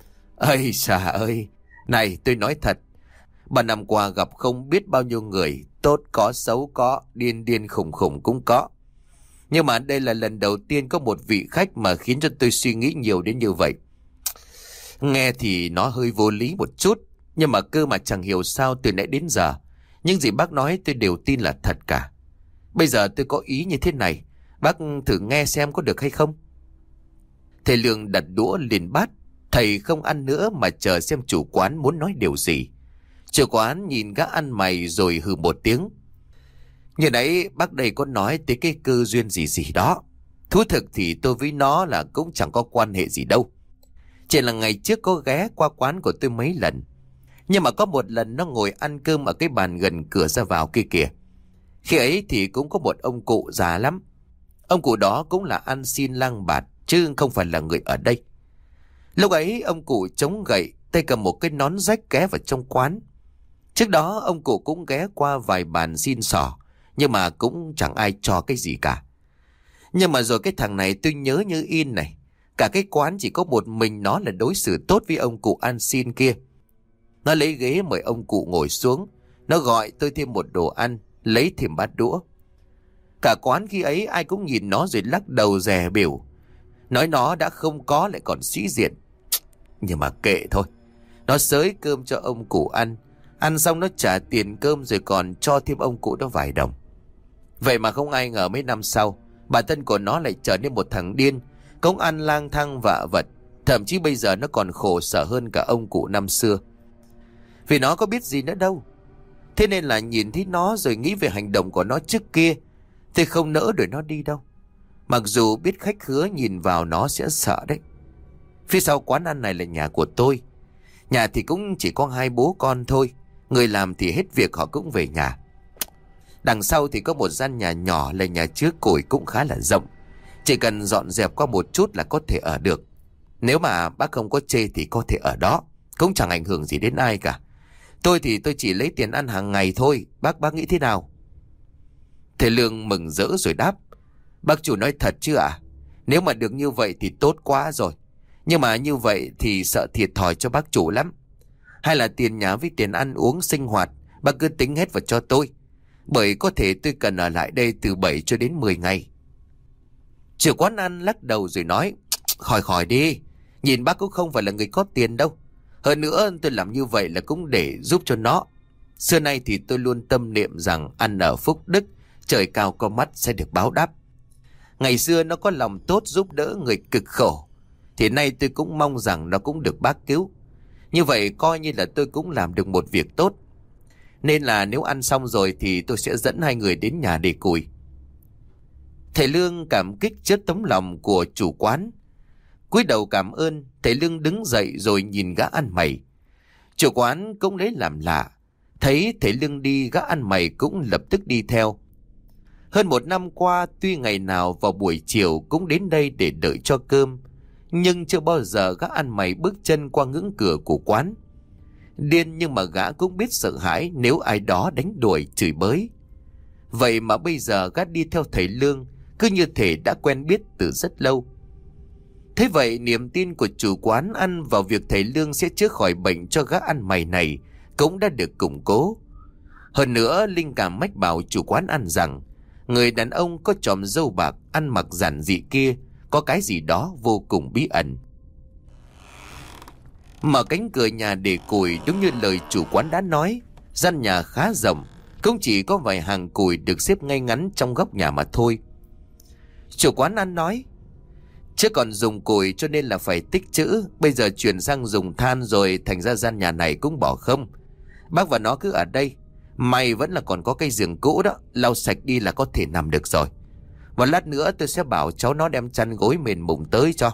ơi trời ơi, này tôi nói thật, 3 năm qua gặp không biết bao nhiêu người, tốt có xấu có, điên điên khủng khủng cũng có. Nhưng mà đây là lần đầu tiên có một vị khách mà khiến cho tôi suy nghĩ nhiều đến như vậy. Nghe thì nó hơi vô lý một chút, nhưng mà cơ mà chẳng hiểu sao từ nãy đến giờ những gì bác nói tôi đều tin là thật cả. Bây giờ tôi có ý như thế này, bác thử nghe xem có được hay không. Thầy Lương đặt đũa lên bát. Thầy không ăn nữa mà chờ xem chủ quán muốn nói điều gì. Chủ quán nhìn gã ăn mày rồi hừ một tiếng: như nãy bác đây có nói tới cái cơ duyên gì đó. Thú thực thì tôi với nó là cũng chẳng có quan hệ gì đâu. Chỉ là ngày trước có ghé qua quán của tôi mấy lần. Nhưng mà có một lần nó ngồi ăn cơm ở cái bàn gần cửa ra vào kia kìa. Khi ấy thì cũng có một ông cụ già lắm. Ông cụ đó cũng là ăn xin lang bạt, chứ không phải là người ở đây. Lúc ấy ông cụ chống gậy, tay cầm một cái nón rách ghé vào trong quán. Trước đó ông cụ cũng ghé qua vài bàn xin xỏ, nhưng mà cũng chẳng ai cho cái gì cả. Nhưng mà rồi cái thằng này tôi nhớ như in này. Cả cái quán chỉ có một mình nó là đối xử tốt với ông cụ ăn xin kia. Nó lấy ghế mời ông cụ ngồi xuống. Nó gọi tôi thêm một đồ ăn, lấy thêm bát đũa. Cả quán khi ấy ai cũng nhìn nó rồi lắc đầu dè bỉu, nói nó đã không có lại còn sĩ diện. Nhưng mà kệ thôi. Nó xới cơm cho ông cụ ăn. Ăn xong nó trả tiền cơm rồi còn cho thêm ông cụ đó vài đồng. Vậy mà không ai ngờ mấy năm sau, bản thân của nó lại trở nên một thằng điên, công ăn lang thang vạ vật. Thậm chí bây giờ nó còn khổ sở hơn cả ông cụ năm xưa. Vì nó có biết gì nữa đâu. Thế nên là nhìn thấy nó rồi nghĩ về hành động của nó trước kia, thì không nỡ đuổi nó đi đâu. Mặc dù biết khách khứa nhìn vào nó sẽ sợ đấy. Phía sau quán ăn này là nhà của tôi. Nhà thì cũng chỉ có 2 bố con thôi. Người làm thì hết việc họ cũng về nhà. Đằng sau thì có một gian nhà nhỏ là nhà chứa củi cũng khá là rộng. Chỉ cần dọn dẹp qua một chút là có thể ở được. Nếu mà bác không có chê thì có thể ở đó, cũng chẳng ảnh hưởng gì đến ai cả. Tôi thì tôi chỉ lấy tiền ăn hàng ngày thôi. Bác nghĩ thế nào? Thầy Lương mừng rỡ rồi đáp: bác chủ nói thật chứ ạ? Nếu mà được như vậy thì tốt quá rồi. Nhưng mà như vậy thì sợ thiệt thòi cho bác chủ lắm. Hay là tiền nhà với tiền ăn uống sinh hoạt bác cứ tính hết vào cho tôi. Bởi có thể tôi cần ở lại đây từ 7 cho đến 10 ngày. Chủ quán ăn lắc đầu rồi nói: khỏi đi. Nhìn bác cũng không phải là người có tiền đâu. Hơn nữa tôi làm như vậy là cũng để giúp cho nó. Xưa nay thì tôi luôn tâm niệm rằng ăn ở phúc đức, trời cao có mắt sẽ được báo đáp. Ngày xưa nó có lòng tốt giúp đỡ người cực khổ, thì nay tôi cũng mong rằng nó cũng được bác cứu. Như vậy coi như là tôi cũng làm được một việc tốt. Nên là nếu ăn xong rồi thì tôi sẽ dẫn 2 người đến nhà để củi. Thầy Lương cảm kích trước tấm lòng của chủ quán. Cúi đầu cảm ơn, thầy Lương đứng dậy rồi nhìn gã ăn mày. Chủ quán cũng lấy làm lạ. Thấy thầy Lương đi, gã ăn mày cũng lập tức đi theo. Hơn 1 năm qua, tuy ngày nào vào buổi chiều cũng đến đây để đợi cho cơm, nhưng chưa bao giờ gã ăn mày bước chân qua ngưỡng cửa của quán. Điên nhưng mà gã cũng biết sợ hãi nếu ai đó đánh đuổi chửi bới. Vậy mà bây giờ gã đi theo thầy Lương, cứ như thể đã quen biết từ rất lâu. Thế vậy niềm tin của chủ quán ăn vào việc thầy Lương sẽ chữa khỏi bệnh cho gã ăn mày này cũng đã được củng cố. Hơn nữa linh cảm mách bảo chủ quán ăn rằng người đàn ông có chòm râu bạc, ăn mặc giản dị kia có cái gì đó vô cùng bí ẩn. Mở cánh cửa nhà để củi đúng như lời chủ quán đã nói. Gian nhà khá rộng, cũng chỉ có vài hàng củi được xếp ngay ngắn trong góc nhà mà thôi. Chủ quán ăn nói: chứ còn dùng củi cho nên là phải tích trữ, bây giờ chuyển sang dùng than rồi thành ra gian nhà này cũng bỏ không. Bác và nó cứ ở đây, may vẫn là còn có cái giường cũ đó, lau sạch đi là có thể nằm được rồi. Và lát nữa tôi sẽ bảo cháu nó đem chăn gối mền mùng tới cho.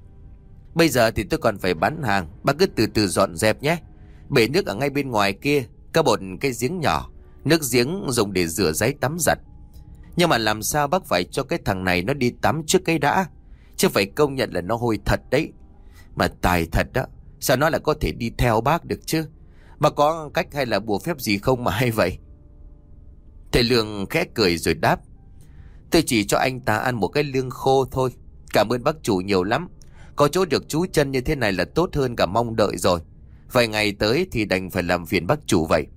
Bây giờ thì tôi còn phải bán hàng, bác cứ từ từ dọn dẹp nhé. Bể nước ở ngay bên ngoài kia có một cái giếng nhỏ, nước giếng dùng để rửa ráy tắm giặt. Nhưng mà làm sao bác phải cho cái thằng này nó đi tắm trước cái đã, chứ phải công nhận là nó hôi thật đấy. Mà tài thật đó, sao nó lại có thể đi theo bác được chứ? Bác có cách hay là bùa phép gì không mà hay vậy? Thầy Lương khẽ cười rồi đáp: tôi chỉ cho anh ta ăn một cái lương khô thôi. Cảm ơn bác chủ nhiều lắm. Có chỗ được trú chân như thế này là tốt hơn cả mong đợi rồi. Vài ngày tới thì đành phải làm phiền bác chủ vậy.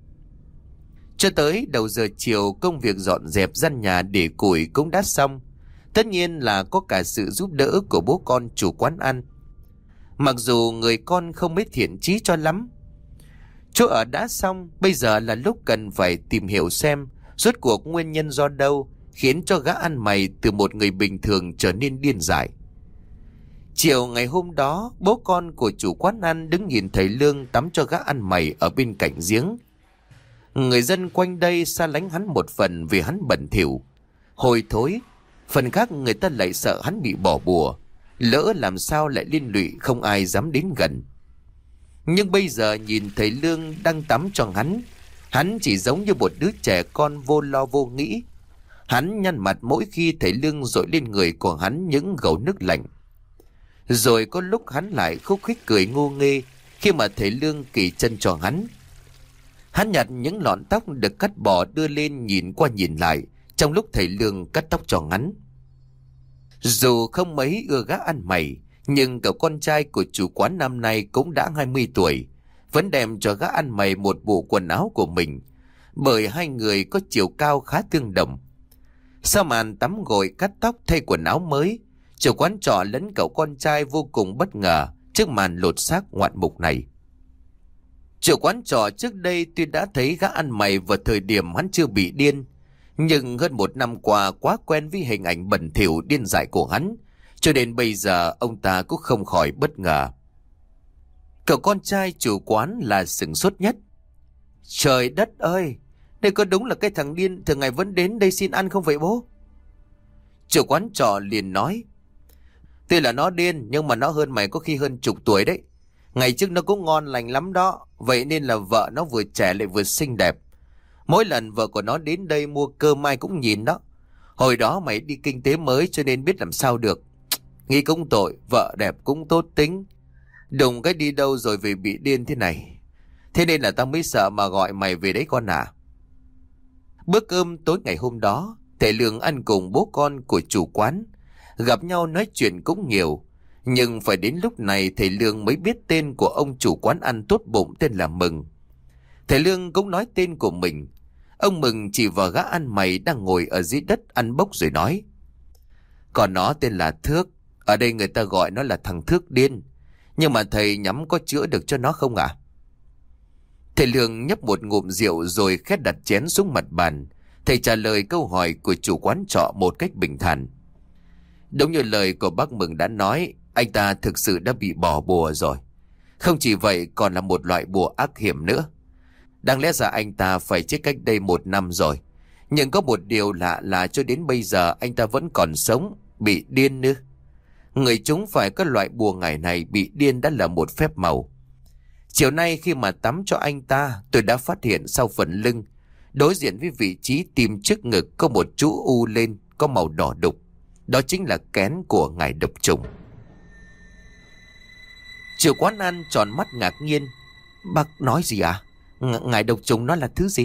Cho tới đầu giờ chiều, công việc dọn dẹp gian nhà để củi cũng đã xong. Tất nhiên là có cả sự giúp đỡ của bố con chủ quán ăn. Mặc dù người con không biết thiện chí cho lắm. Chỗ ở đã xong, bây giờ là lúc cần phải tìm hiểu xem rốt cuộc nguyên nhân do đâu khiến cho gã ăn mày từ một người bình thường trở nên điên dại. Chiều ngày hôm đó, bố con của chủ quán ăn đứng nhìn thầy Lương tắm cho gã ăn mày ở bên cạnh giếng. Người dân quanh đây xa lánh hắn một phần vì hắn bẩn thỉu, hôi thối. Phần khác người ta lại sợ hắn bị bỏ bùa, lỡ làm sao lại liên lụy, không ai dám đến gần. Nhưng bây giờ nhìn thầy Lương đang tắm cho hắn chỉ giống như một đứa trẻ con vô lo vô nghĩ. Hắn nhăn mặt mỗi khi thầy Lương dội lên người của hắn những gầu nước lạnh. Rồi có lúc hắn lại khúc khích cười ngô nghê khi mà thầy Lương kì chân cho hắn. Hắn nhặt những lọn tóc được cắt bỏ đưa lên nhìn qua nhìn lại trong lúc thầy Lương cắt tóc cho hắn. Dù không mấy ưa gã ăn mày, nhưng cậu con trai của chủ quán năm nay cũng đã 20 tuổi, vẫn đem cho gã ăn mày một bộ quần áo của mình, bởi hai người có chiều cao khá tương đồng. Sau màn tắm gội cắt tóc thay quần áo mới, chủ quán trọ lẫn cậu con trai vô cùng bất ngờ trước màn lột xác ngoạn mục này. Chủ quán trọ trước đây tuy đã thấy gã ăn mày vào thời điểm hắn chưa bị điên, nhưng hơn một năm qua quá quen với hình ảnh bẩn thỉu điên dại của hắn, cho đến bây giờ ông ta cũng không khỏi bất ngờ. Cậu con trai chủ quán là sửng sốt nhất. Trời đất ơi, đây có đúng là cái thằng điên thường ngày vẫn đến đây xin ăn không vậy bố? Chủ quán trọ liền nói: tuy là nó điên nhưng mà nó hơn mày có khi hơn chục tuổi đấy. Ngày trước nó cũng ngon lành lắm đó, vậy nên là vợ nó vừa trẻ lại vừa xinh đẹp. Mỗi lần vợ của nó đến đây mua cơm ai cũng nhìn đó. Hồi đó mày đi kinh tế mới cho nên biết làm sao được. Nghĩ cũng tội, vợ đẹp cũng tốt tính, đùng cái đi đâu rồi về bị điên thế này. Thế nên là tao mới sợ mà gọi mày về đấy con à. Bữa cơm tối ngày hôm đó, thầy Lương ăn cùng bố con của chủ quán. Gặp nhau nói chuyện cũng nhiều, nhưng phải đến lúc này thầy Lương mới biết tên của ông chủ quán ăn tốt bụng tên là Mừng. Thầy Lương cũng nói tên của mình. Ông Mừng chỉ vào gã ăn mày đang ngồi ở dưới đất ăn bốc rồi nói: còn nó tên là Thước, ở đây người ta gọi nó là thằng Thước điên. Nhưng mà thầy nhắm có chữa được cho nó không ạ? Thầy Lương nhấp một ngụm rượu rồi khét đặt chén xuống mặt bàn. Thầy trả lời câu hỏi của chủ quán trọ một cách bình thản. Đúng như lời của bác Mừng đã nói, anh ta thực sự đã bị bỏ bùa rồi. Không chỉ vậy còn là một loại bùa ác hiểm nữa. Đáng lẽ ra anh ta phải chết cách đây 1 năm rồi. Nhưng có một điều lạ là cho đến bây giờ anh ta vẫn còn sống, bị điên nữa. Người chúng phải có loại bùa ngày này bị điên đã là một phép màu. Chiều nay khi mà tắm cho anh ta, tôi đã phát hiện sau phần lưng, đối diện với vị trí tim trước ngực có một chú u lên, có màu đỏ đục. Đó chính là kén của ngài độc trùng. Chủ quán ăn tròn mắt ngạc nhiên. Bác nói gì à? Ngải độc trùng nó là thứ gì?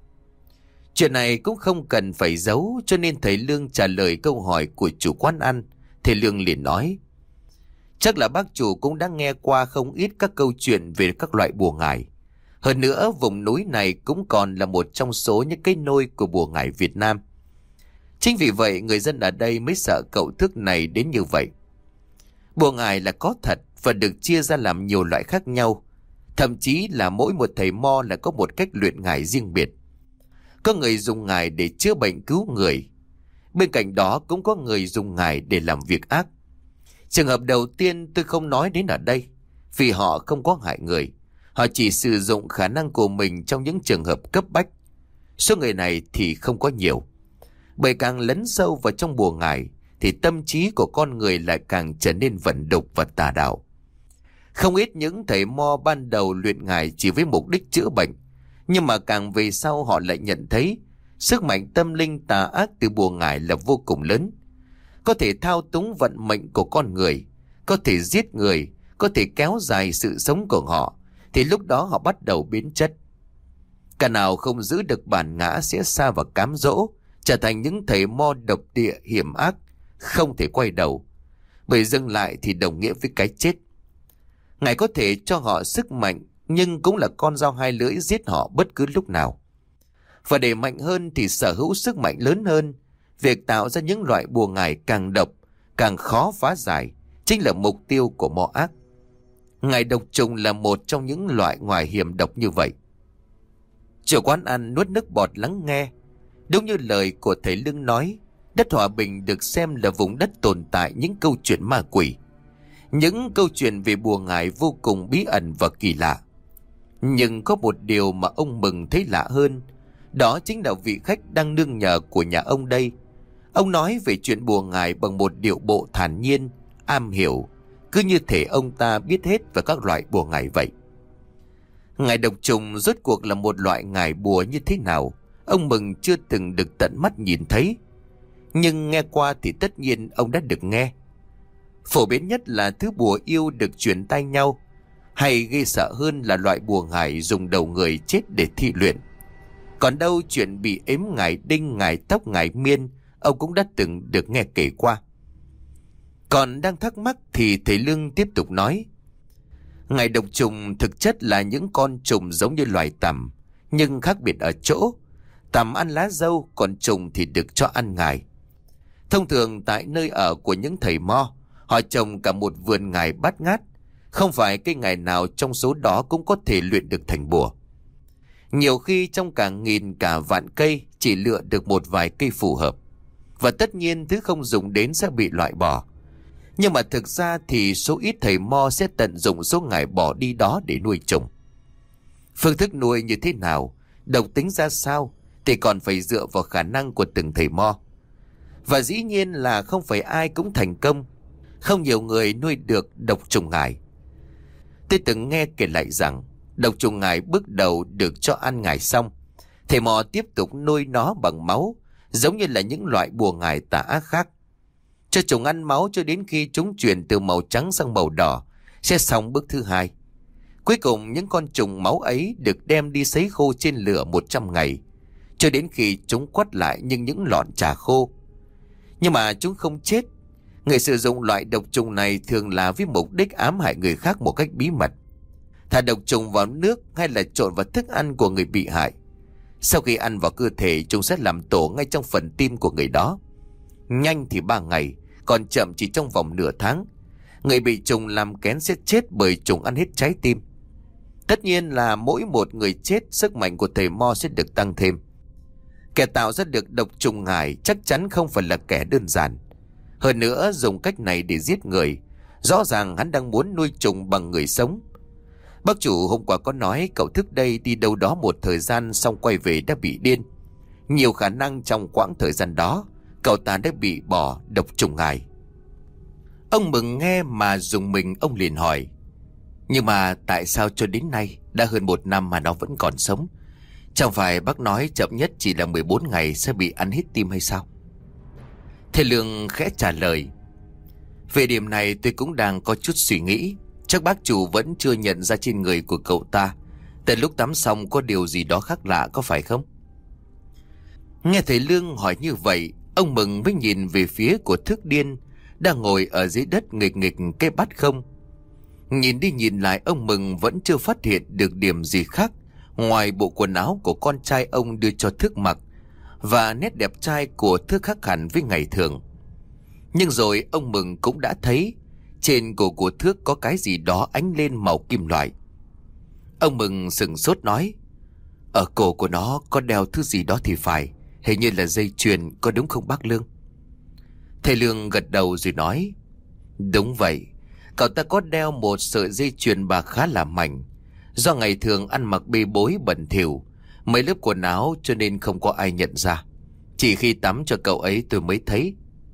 Chuyện này cũng không cần phải giấu, cho nên thầy Lương trả lời câu hỏi của chủ quán ăn. Thầy Lương liền nói: chắc là bác chủ cũng đã nghe qua không ít các câu chuyện về các loại bùa ngải. Hơn nữa vùng núi này cũng còn là một trong số những cái nôi của bùa ngải Việt Nam. Chính vì vậy người dân ở đây mới sợ cậu thức này đến như vậy. Bùa ngải là có thật và được chia ra làm nhiều loại khác nhau. Thậm chí là mỗi một thầy mo là có một cách luyện ngải riêng biệt. Có người dùng ngải để chữa bệnh cứu người. Bên cạnh đó cũng có người dùng ngải để làm việc ác. Trường hợp đầu tiên tôi không nói đến ở đây, vì họ không có hại người. Họ chỉ sử dụng khả năng của mình trong những trường hợp cấp bách. Số người này thì không có nhiều. Bởi càng lấn sâu vào trong bùa ngải thì tâm trí của con người lại càng trở nên vẩn đục và tà đạo. Không ít những thầy mo ban đầu luyện ngải chỉ với mục đích chữa bệnh, nhưng mà càng về sau họ lại nhận thấy sức mạnh tâm linh tà ác từ bùa ngải là vô cùng lớn. Có thể thao túng vận mệnh của con người, có thể giết người, có thể kéo dài sự sống của họ, thì lúc đó họ bắt đầu biến chất. Cả nào không giữ được bản ngã sẽ sa vào cám dỗ, trở thành những thầy mo độc địa hiểm ác, không thể quay đầu. Bởi dừng lại thì đồng nghĩa với cái chết. Ngài có thể cho họ sức mạnh, nhưng cũng là con dao hai lưỡi giết họ bất cứ lúc nào. Và để mạnh hơn thì sở hữu sức mạnh lớn hơn. Việc tạo ra những loại bùa ngải càng độc, càng khó phá giải, chính là mục tiêu của mo ác. Ngải độc trùng là một trong những loại ngoài hiểm độc như vậy. Chủ quán ăn nuốt nước bọt lắng nghe. Đúng như lời của thầy Lương nói, đất Hòa Bình được xem là vùng đất tồn tại những câu chuyện ma quỷ. Những câu chuyện về bùa ngải vô cùng bí ẩn và kỳ lạ. Nhưng có một điều mà ông Mừng thấy lạ hơn. Đó chính là vị khách đang nương nhờ của nhà ông đây. Ông nói về chuyện bùa ngải bằng một điệu bộ thản nhiên, am hiểu, cứ như thể ông ta biết hết về các loại bùa ngải vậy. Ngải độc trùng rốt cuộc là một loại ngải bùa như thế nào, ông Mừng chưa từng được tận mắt nhìn thấy. Nhưng nghe qua thì tất nhiên ông đã được nghe. Phổ biến nhất là thứ bùa yêu được truyền tay nhau, hay ghê sợ hơn là loại bùa ngải dùng đầu người chết để thi luyện. Còn đâu chuyện bị ếm ngải đinh, ngải tóc, ngải miên, ông cũng đã từng được nghe kể qua. Còn đang thắc mắc thì thầy Lương tiếp tục nói: ngải độc trùng thực chất là những con trùng giống như loài tằm, nhưng khác biệt ở chỗ tằm ăn lá dâu, còn trùng thì được cho ăn ngải. Thông thường tại nơi ở của những thầy mo, họ trồng cả một vườn ngải bát ngát. Không phải cây ngải nào trong số đó cũng có thể luyện được thành bùa. Nhiều khi trong cả nghìn cả vạn cây chỉ lựa được một vài cây phù hợp. Và tất nhiên thứ không dùng đến sẽ bị loại bỏ. Nhưng mà thực ra thì số ít thầy mo sẽ tận dụng số ngải bỏ đi đó để nuôi trùng. Phương thức nuôi như thế nào, độc tính ra sao thì còn phải dựa vào khả năng của từng thầy mo. Và dĩ nhiên là không phải ai cũng thành công. Không nhiều người nuôi được độc trùng ngải. Tôi từng nghe kể lại rằng độc trùng ngải bước đầu được cho ăn ngải xong, thầy mò tiếp tục nuôi nó bằng máu, giống như là những loại bùa ngải tà ác khác. Cho trùng ăn máu cho đến khi chúng chuyển từ màu trắng sang màu đỏ, sẽ xong bước thứ hai. Cuối cùng những con trùng máu ấy được đem đi sấy khô trên lửa 100 ngày, cho đến khi chúng quắt lại như những lọn trà khô. Nhưng mà chúng không chết. Người sử dụng loại độc trùng này thường là với mục đích ám hại người khác một cách bí mật. Thả độc trùng vào nước hay là trộn vào thức ăn của người bị hại. Sau khi ăn vào cơ thể, chúng sẽ làm tổ ngay trong phần tim của người đó. Nhanh thì 3 ngày, còn chậm chỉ trong vòng nửa tháng. Người bị trùng làm kén sẽ chết bởi trùng ăn hết trái tim. Tất nhiên là mỗi một người chết, sức mạnh của thầy mo sẽ được tăng thêm. Kẻ tạo ra được độc trùng ngải chắc chắn không phải là kẻ đơn giản. Hơn nữa dùng cách này để giết người, rõ ràng hắn đang muốn nuôi trùng bằng người sống. Bác chủ hôm qua có nói cậu thức đây đi đâu đó một thời gian xong quay về đã bị điên. Nhiều khả năng trong quãng thời gian đó cậu ta đã bị bỏ độc trùng ngải. Ông Mừng nghe mà rùng mình, ông liền hỏi: nhưng mà tại sao cho đến nay đã hơn 1 năm mà nó vẫn còn sống? Chẳng phải bác nói chậm nhất chỉ là 14 ngày sẽ bị ăn hết tim hay sao? Thầy Lương khẽ trả lời: về điểm này tôi cũng đang có chút suy nghĩ. Chắc bác chủ vẫn chưa nhận ra trên người của cậu ta Từ lúc tắm xong có điều gì đó khác lạ có phải không? Nghe thầy Lương hỏi như vậy, ông Mừng mới nhìn về phía của Thước Điên đang ngồi ở dưới đất nghịch nghịch cái bát không. Nhìn đi nhìn lại, ông Mừng vẫn chưa phát hiện được điểm gì khác ngoài bộ quần áo của con trai ông đưa cho Thước mặc, và nét đẹp trai của Thước khác hẳn với ngày thường. Nhưng rồi ông Mừng cũng đã thấy trên cổ của Thước có cái gì đó ánh lên màu kim loại. Ông Mừng sửng sốt nói: ở cổ của nó có đeo thứ gì đó thì phải, hình như là dây chuyền, có đúng không bác Lương? Thầy Lương gật đầu rồi nói: đúng vậy, cậu ta có đeo một sợi dây chuyền bạc khá là mảnh. Do ngày thường ăn mặc bê bối bẩn thỉu, mấy lớp quần áo, cho nên không có ai nhận ra. Chỉ khi tắm cho cậu ấy tôi mới thấy.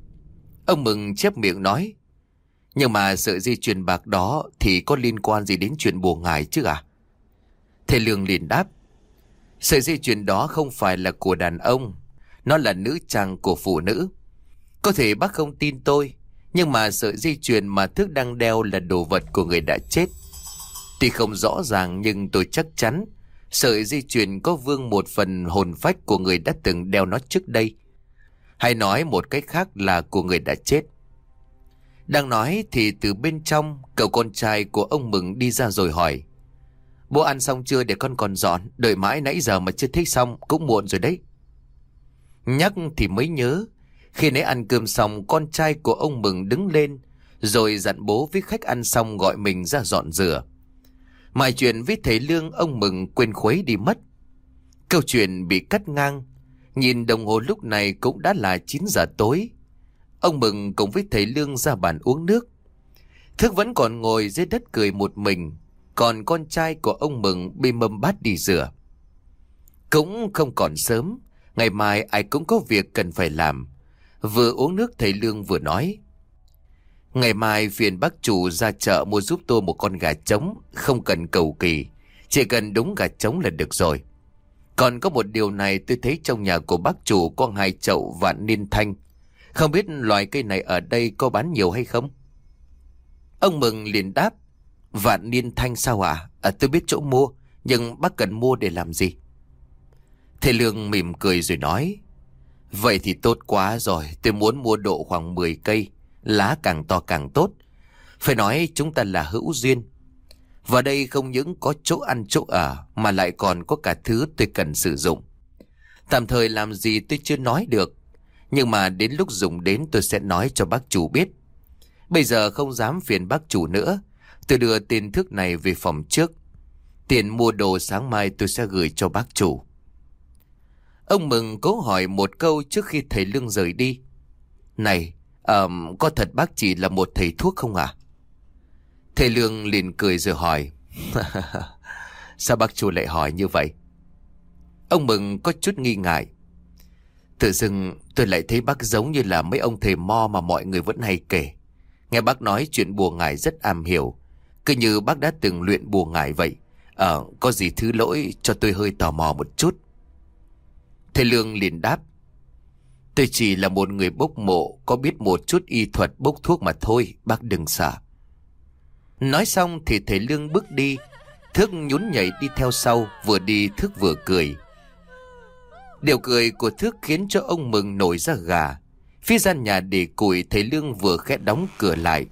Ông Mừng chép miệng nói: nhưng mà sợi dây chuyền bạc đó thì có liên quan gì đến chuyện bùa ngải chứ à? Thầy Lương liền đáp: sợi dây chuyền đó không phải là của đàn ông, nó là nữ trang của phụ nữ. Có thể bác không tin tôi, nhưng mà sợi dây chuyền mà Thước đang đeo là đồ vật của người đã chết. Tuy không rõ ràng nhưng tôi chắc chắn sợi dây chuyền có vương một phần hồn phách của người đã từng đeo nó trước đây. Hay nói một cách khác là của người đã chết. Đang nói thì từ bên trong, cậu con trai của ông Mừng đi ra rồi hỏi: bố ăn xong chưa để con còn dọn, đợi mãi nãy giờ mà chưa thấy xong, cũng muộn rồi đấy. Nhắc thì mới nhớ, khi nãy ăn cơm xong, con trai của ông Mừng đứng lên rồi dặn bố với khách ăn xong gọi mình ra dọn rửa. Mọi chuyện với thầy Lương ông Mừng quên khuấy đi mất. Câu chuyện bị cắt ngang. Nhìn đồng hồ lúc này cũng đã là 9 giờ tối. Ông Mừng cùng với thầy Lương ra bàn uống nước. Thước vẫn còn ngồi dưới đất cười một mình, còn con trai của ông Mừng bê mâm bát đi rửa. Cũng không còn sớm, ngày mai ai cũng có việc cần phải làm. Vừa uống nước thầy Lương vừa nói: ngày mai phiền bác chủ ra chợ mua giúp tôi một con gà trống, không cần cầu kỳ, chỉ cần đúng gà trống là được rồi. Còn có một điều này, tôi thấy trong nhà của bác chủ có 2 chậu vạn niên thanh, không biết loài cây này ở đây có bán nhiều hay không? Ông Mừng liền đáp: vạn niên thanh sao ạ? Tôi biết chỗ mua, nhưng bác cần mua để làm gì? Thầy Lương mỉm cười rồi nói: vậy thì tốt quá rồi, tôi muốn mua độ khoảng 10 cây, lá càng to càng tốt. Phải nói chúng ta là hữu duyên. Và đây không những có chỗ ăn chỗ ở, mà lại còn có cả thứ tôi cần sử dụng. Tạm thời làm gì tôi chưa nói được, nhưng mà đến lúc dùng đến tôi sẽ nói cho bác chủ biết. Bây giờ không dám phiền bác chủ nữa, tôi đưa tiền Thước này về phòng trước. Tiền mua đồ sáng mai tôi sẽ gửi cho bác chủ. Ông Mừng cố hỏi một câu trước khi thầy Lương rời đi: này, có thật bác chỉ là một thầy thuốc không ạ? Thầy Lương liền cười rồi hỏi: sao bác chủ lại hỏi như vậy? Ông Mừng có chút nghi ngại: tự dưng tôi lại thấy bác giống như là mấy ông thầy mo mà mọi người vẫn hay kể. Nghe bác nói chuyện bùa ngải rất am hiểu, cứ như bác đã từng luyện bùa ngải vậy. Có gì thứ lỗi cho tôi hơi tò mò một chút. Thầy Lương liền đáp: tôi chỉ là một người bốc mộ, có biết một chút y thuật bốc thuốc mà thôi, bác đừng sợ. Nói xong thì thầy Lương bước đi. Thước nhún nhảy đi theo sau, vừa đi Thước vừa cười. Điều cười của Thước khiến cho ông Mừng nổi da gà. Phía gian nhà để củi, thầy Lương vừa khẽ đóng cửa lại.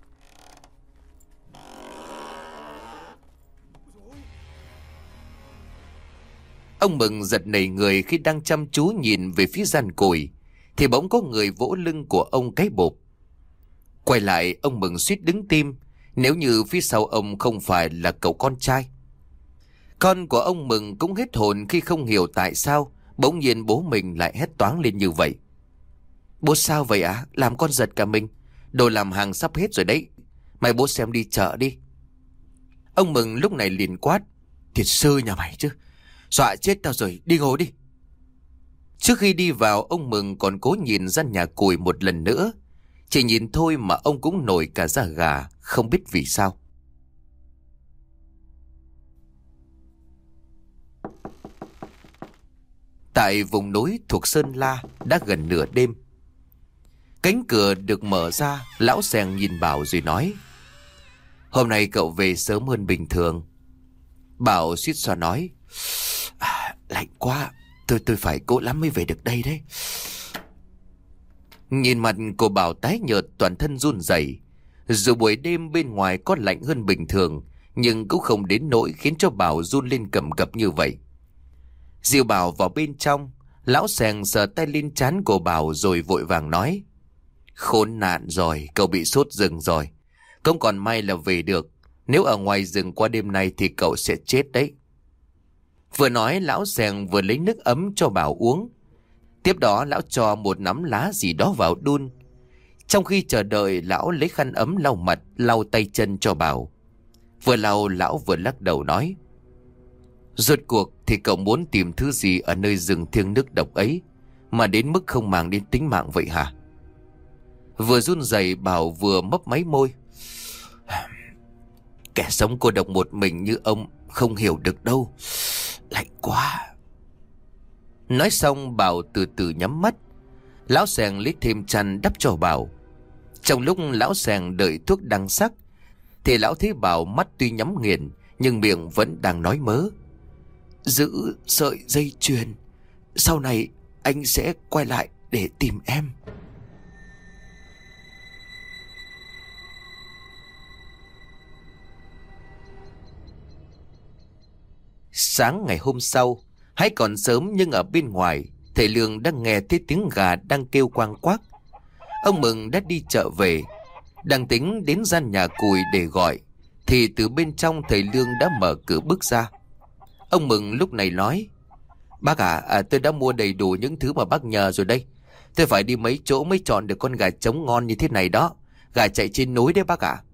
Ông Mừng giật nảy người khi đang chăm chú nhìn về phía gian củi, thì bỗng có người vỗ lưng của ông cái bộp. Quay lại, ông Mừng suýt đứng tim, nếu như phía sau ông không phải là cậu con trai. Con của ông Mừng cũng hết hồn khi không hiểu tại sao bỗng nhiên bố mình lại hét toáng lên như vậy. Bố sao vậy ạ? Làm con giật cả mình. Đồ làm hàng sắp hết rồi đấy, mày bố xem đi chợ đi. Ông Mừng lúc này liền quát: thiệt sư nhà mày chứ, dọa chết tao rồi, đi ngồi đi. Trước khi đi vào, ông Mừng còn cố nhìn gian nhà củi một lần nữa. Chỉ nhìn thôi mà ông cũng nổi cả da gà, không biết vì sao. Tại vùng núi thuộc Sơn La đã gần nửa đêm. Cánh cửa được mở ra, lão Sèng nhìn Bảo rồi nói: hôm nay cậu về sớm hơn bình thường. Bảo suýt xoa nói: Lạnh quá, tôi phải cố lắm mới về được đây đấy. Nhìn mặt cô Bảo tái nhợt, toàn thân run rẩy. Dù buổi đêm bên ngoài có lạnh hơn bình thường, nhưng cũng không đến nỗi khiến cho Bảo run lên cầm cập như vậy. Dìu Bảo vào bên trong, lão Sèng sờ tay lên trán cô Bảo rồi vội vàng nói: Khốn nạn rồi, cậu bị sốt rừng rồi. Không còn may là về được. Nếu ở ngoài rừng qua đêm nay thì cậu sẽ chết đấy. Vừa nói, lão Sèng vừa lấy nước ấm cho Bảo uống. Tiếp đó lão cho một nắm lá gì đó vào đun. Trong khi chờ đợi, lão lấy khăn ấm lau mặt, lau tay chân cho Bảo. Vừa lau, lão vừa lắc đầu nói: Rốt cuộc thì cậu muốn tìm thứ gì ở nơi rừng thiêng nước độc ấy mà đến mức không màng đến tính mạng vậy hả? Vừa run rẩy, Bảo vừa mấp máy môi: Kẻ sống cô độc một mình như ông không hiểu được đâu. Lạnh quá. Nói xong, Bảo từ từ nhắm mắt. Lão Sèng lấy thêm chăn đắp cho Bảo. Trong lúc lão Sèng đợi thuốc đăng sắc thì lão thấy Bảo mắt tuy nhắm nghiền nhưng miệng vẫn đang nói mớ: Giữ sợi dây chuyền, sau này anh sẽ quay lại để tìm em. Sáng ngày hôm sau, hãy còn sớm nhưng ở bên ngoài, thầy Lương đang nghe thấy tiếng gà đang kêu quang quác. Ông Mừng đã đi chợ về, đang tính đến gian nhà cùi để gọi, thì từ bên trong thầy Lương đã mở cửa bước ra. Ông Mừng lúc này nói: Bác tôi đã mua đầy đủ những thứ mà bác nhờ rồi đây. Tôi phải đi mấy chỗ mới chọn được con gà trống ngon như thế này đó. Gà chạy trên núi đấy bác ạ.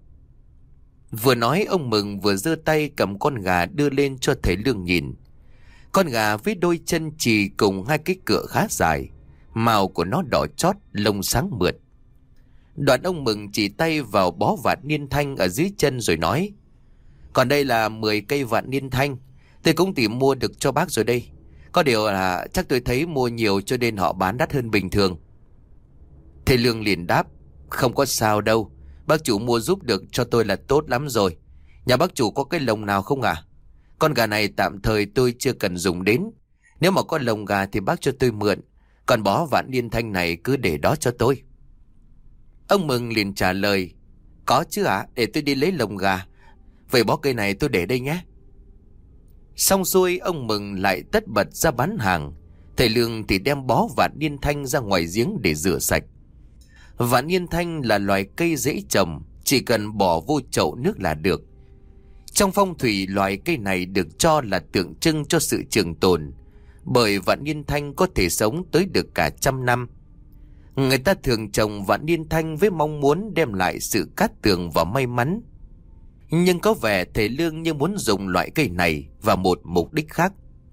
Vừa nói, ông Mừng vừa giơ tay cầm con gà đưa lên cho thầy Lương nhìn. Con gà với đôi chân chì cùng hai cái cựa khá dài, màu của nó đỏ chót, lông sáng mượt. Đoạn ông Mừng chỉ tay vào bó vạn niên thanh ở dưới chân rồi nói: Còn đây là 10 cây vạn niên thanh. Tôi cũng tìm mua được cho bác rồi đây. Có điều là chắc tôi thấy mua nhiều cho nên họ bán đắt hơn bình thường. Thầy Lương liền đáp: Không có sao đâu, bác chủ mua giúp được cho tôi là tốt lắm rồi. Nhà bác chủ có cái lồng nào không ạ? Con gà này tạm thời tôi chưa cần dùng đến. Nếu mà có lồng gà thì bác cho tôi mượn. Còn bó vạn niên thanh này cứ để đó cho tôi. Ông Mừng liền trả lời: Có chứ ạ, để tôi đi lấy lồng gà. Vậy bó cây này tôi để đây nhé. Xong xuôi, ông Mừng lại tất bật ra bán hàng. Thầy Lương thì đem bó vạn niên thanh ra ngoài giếng để rửa sạch. Vạn niên thanh là loài cây dễ trồng, chỉ cần bỏ vô chậu nước là được. Trong phong thủy, loài cây này được cho là tượng trưng cho sự trường tồn, bởi vạn niên thanh có thể sống tới được cả 100 năm. Người ta thường trồng vạn niên thanh với mong muốn đem lại sự cát tường và may mắn. Nhưng có vẻ thầy Lương như muốn dùng loại cây này vào một mục đích khác.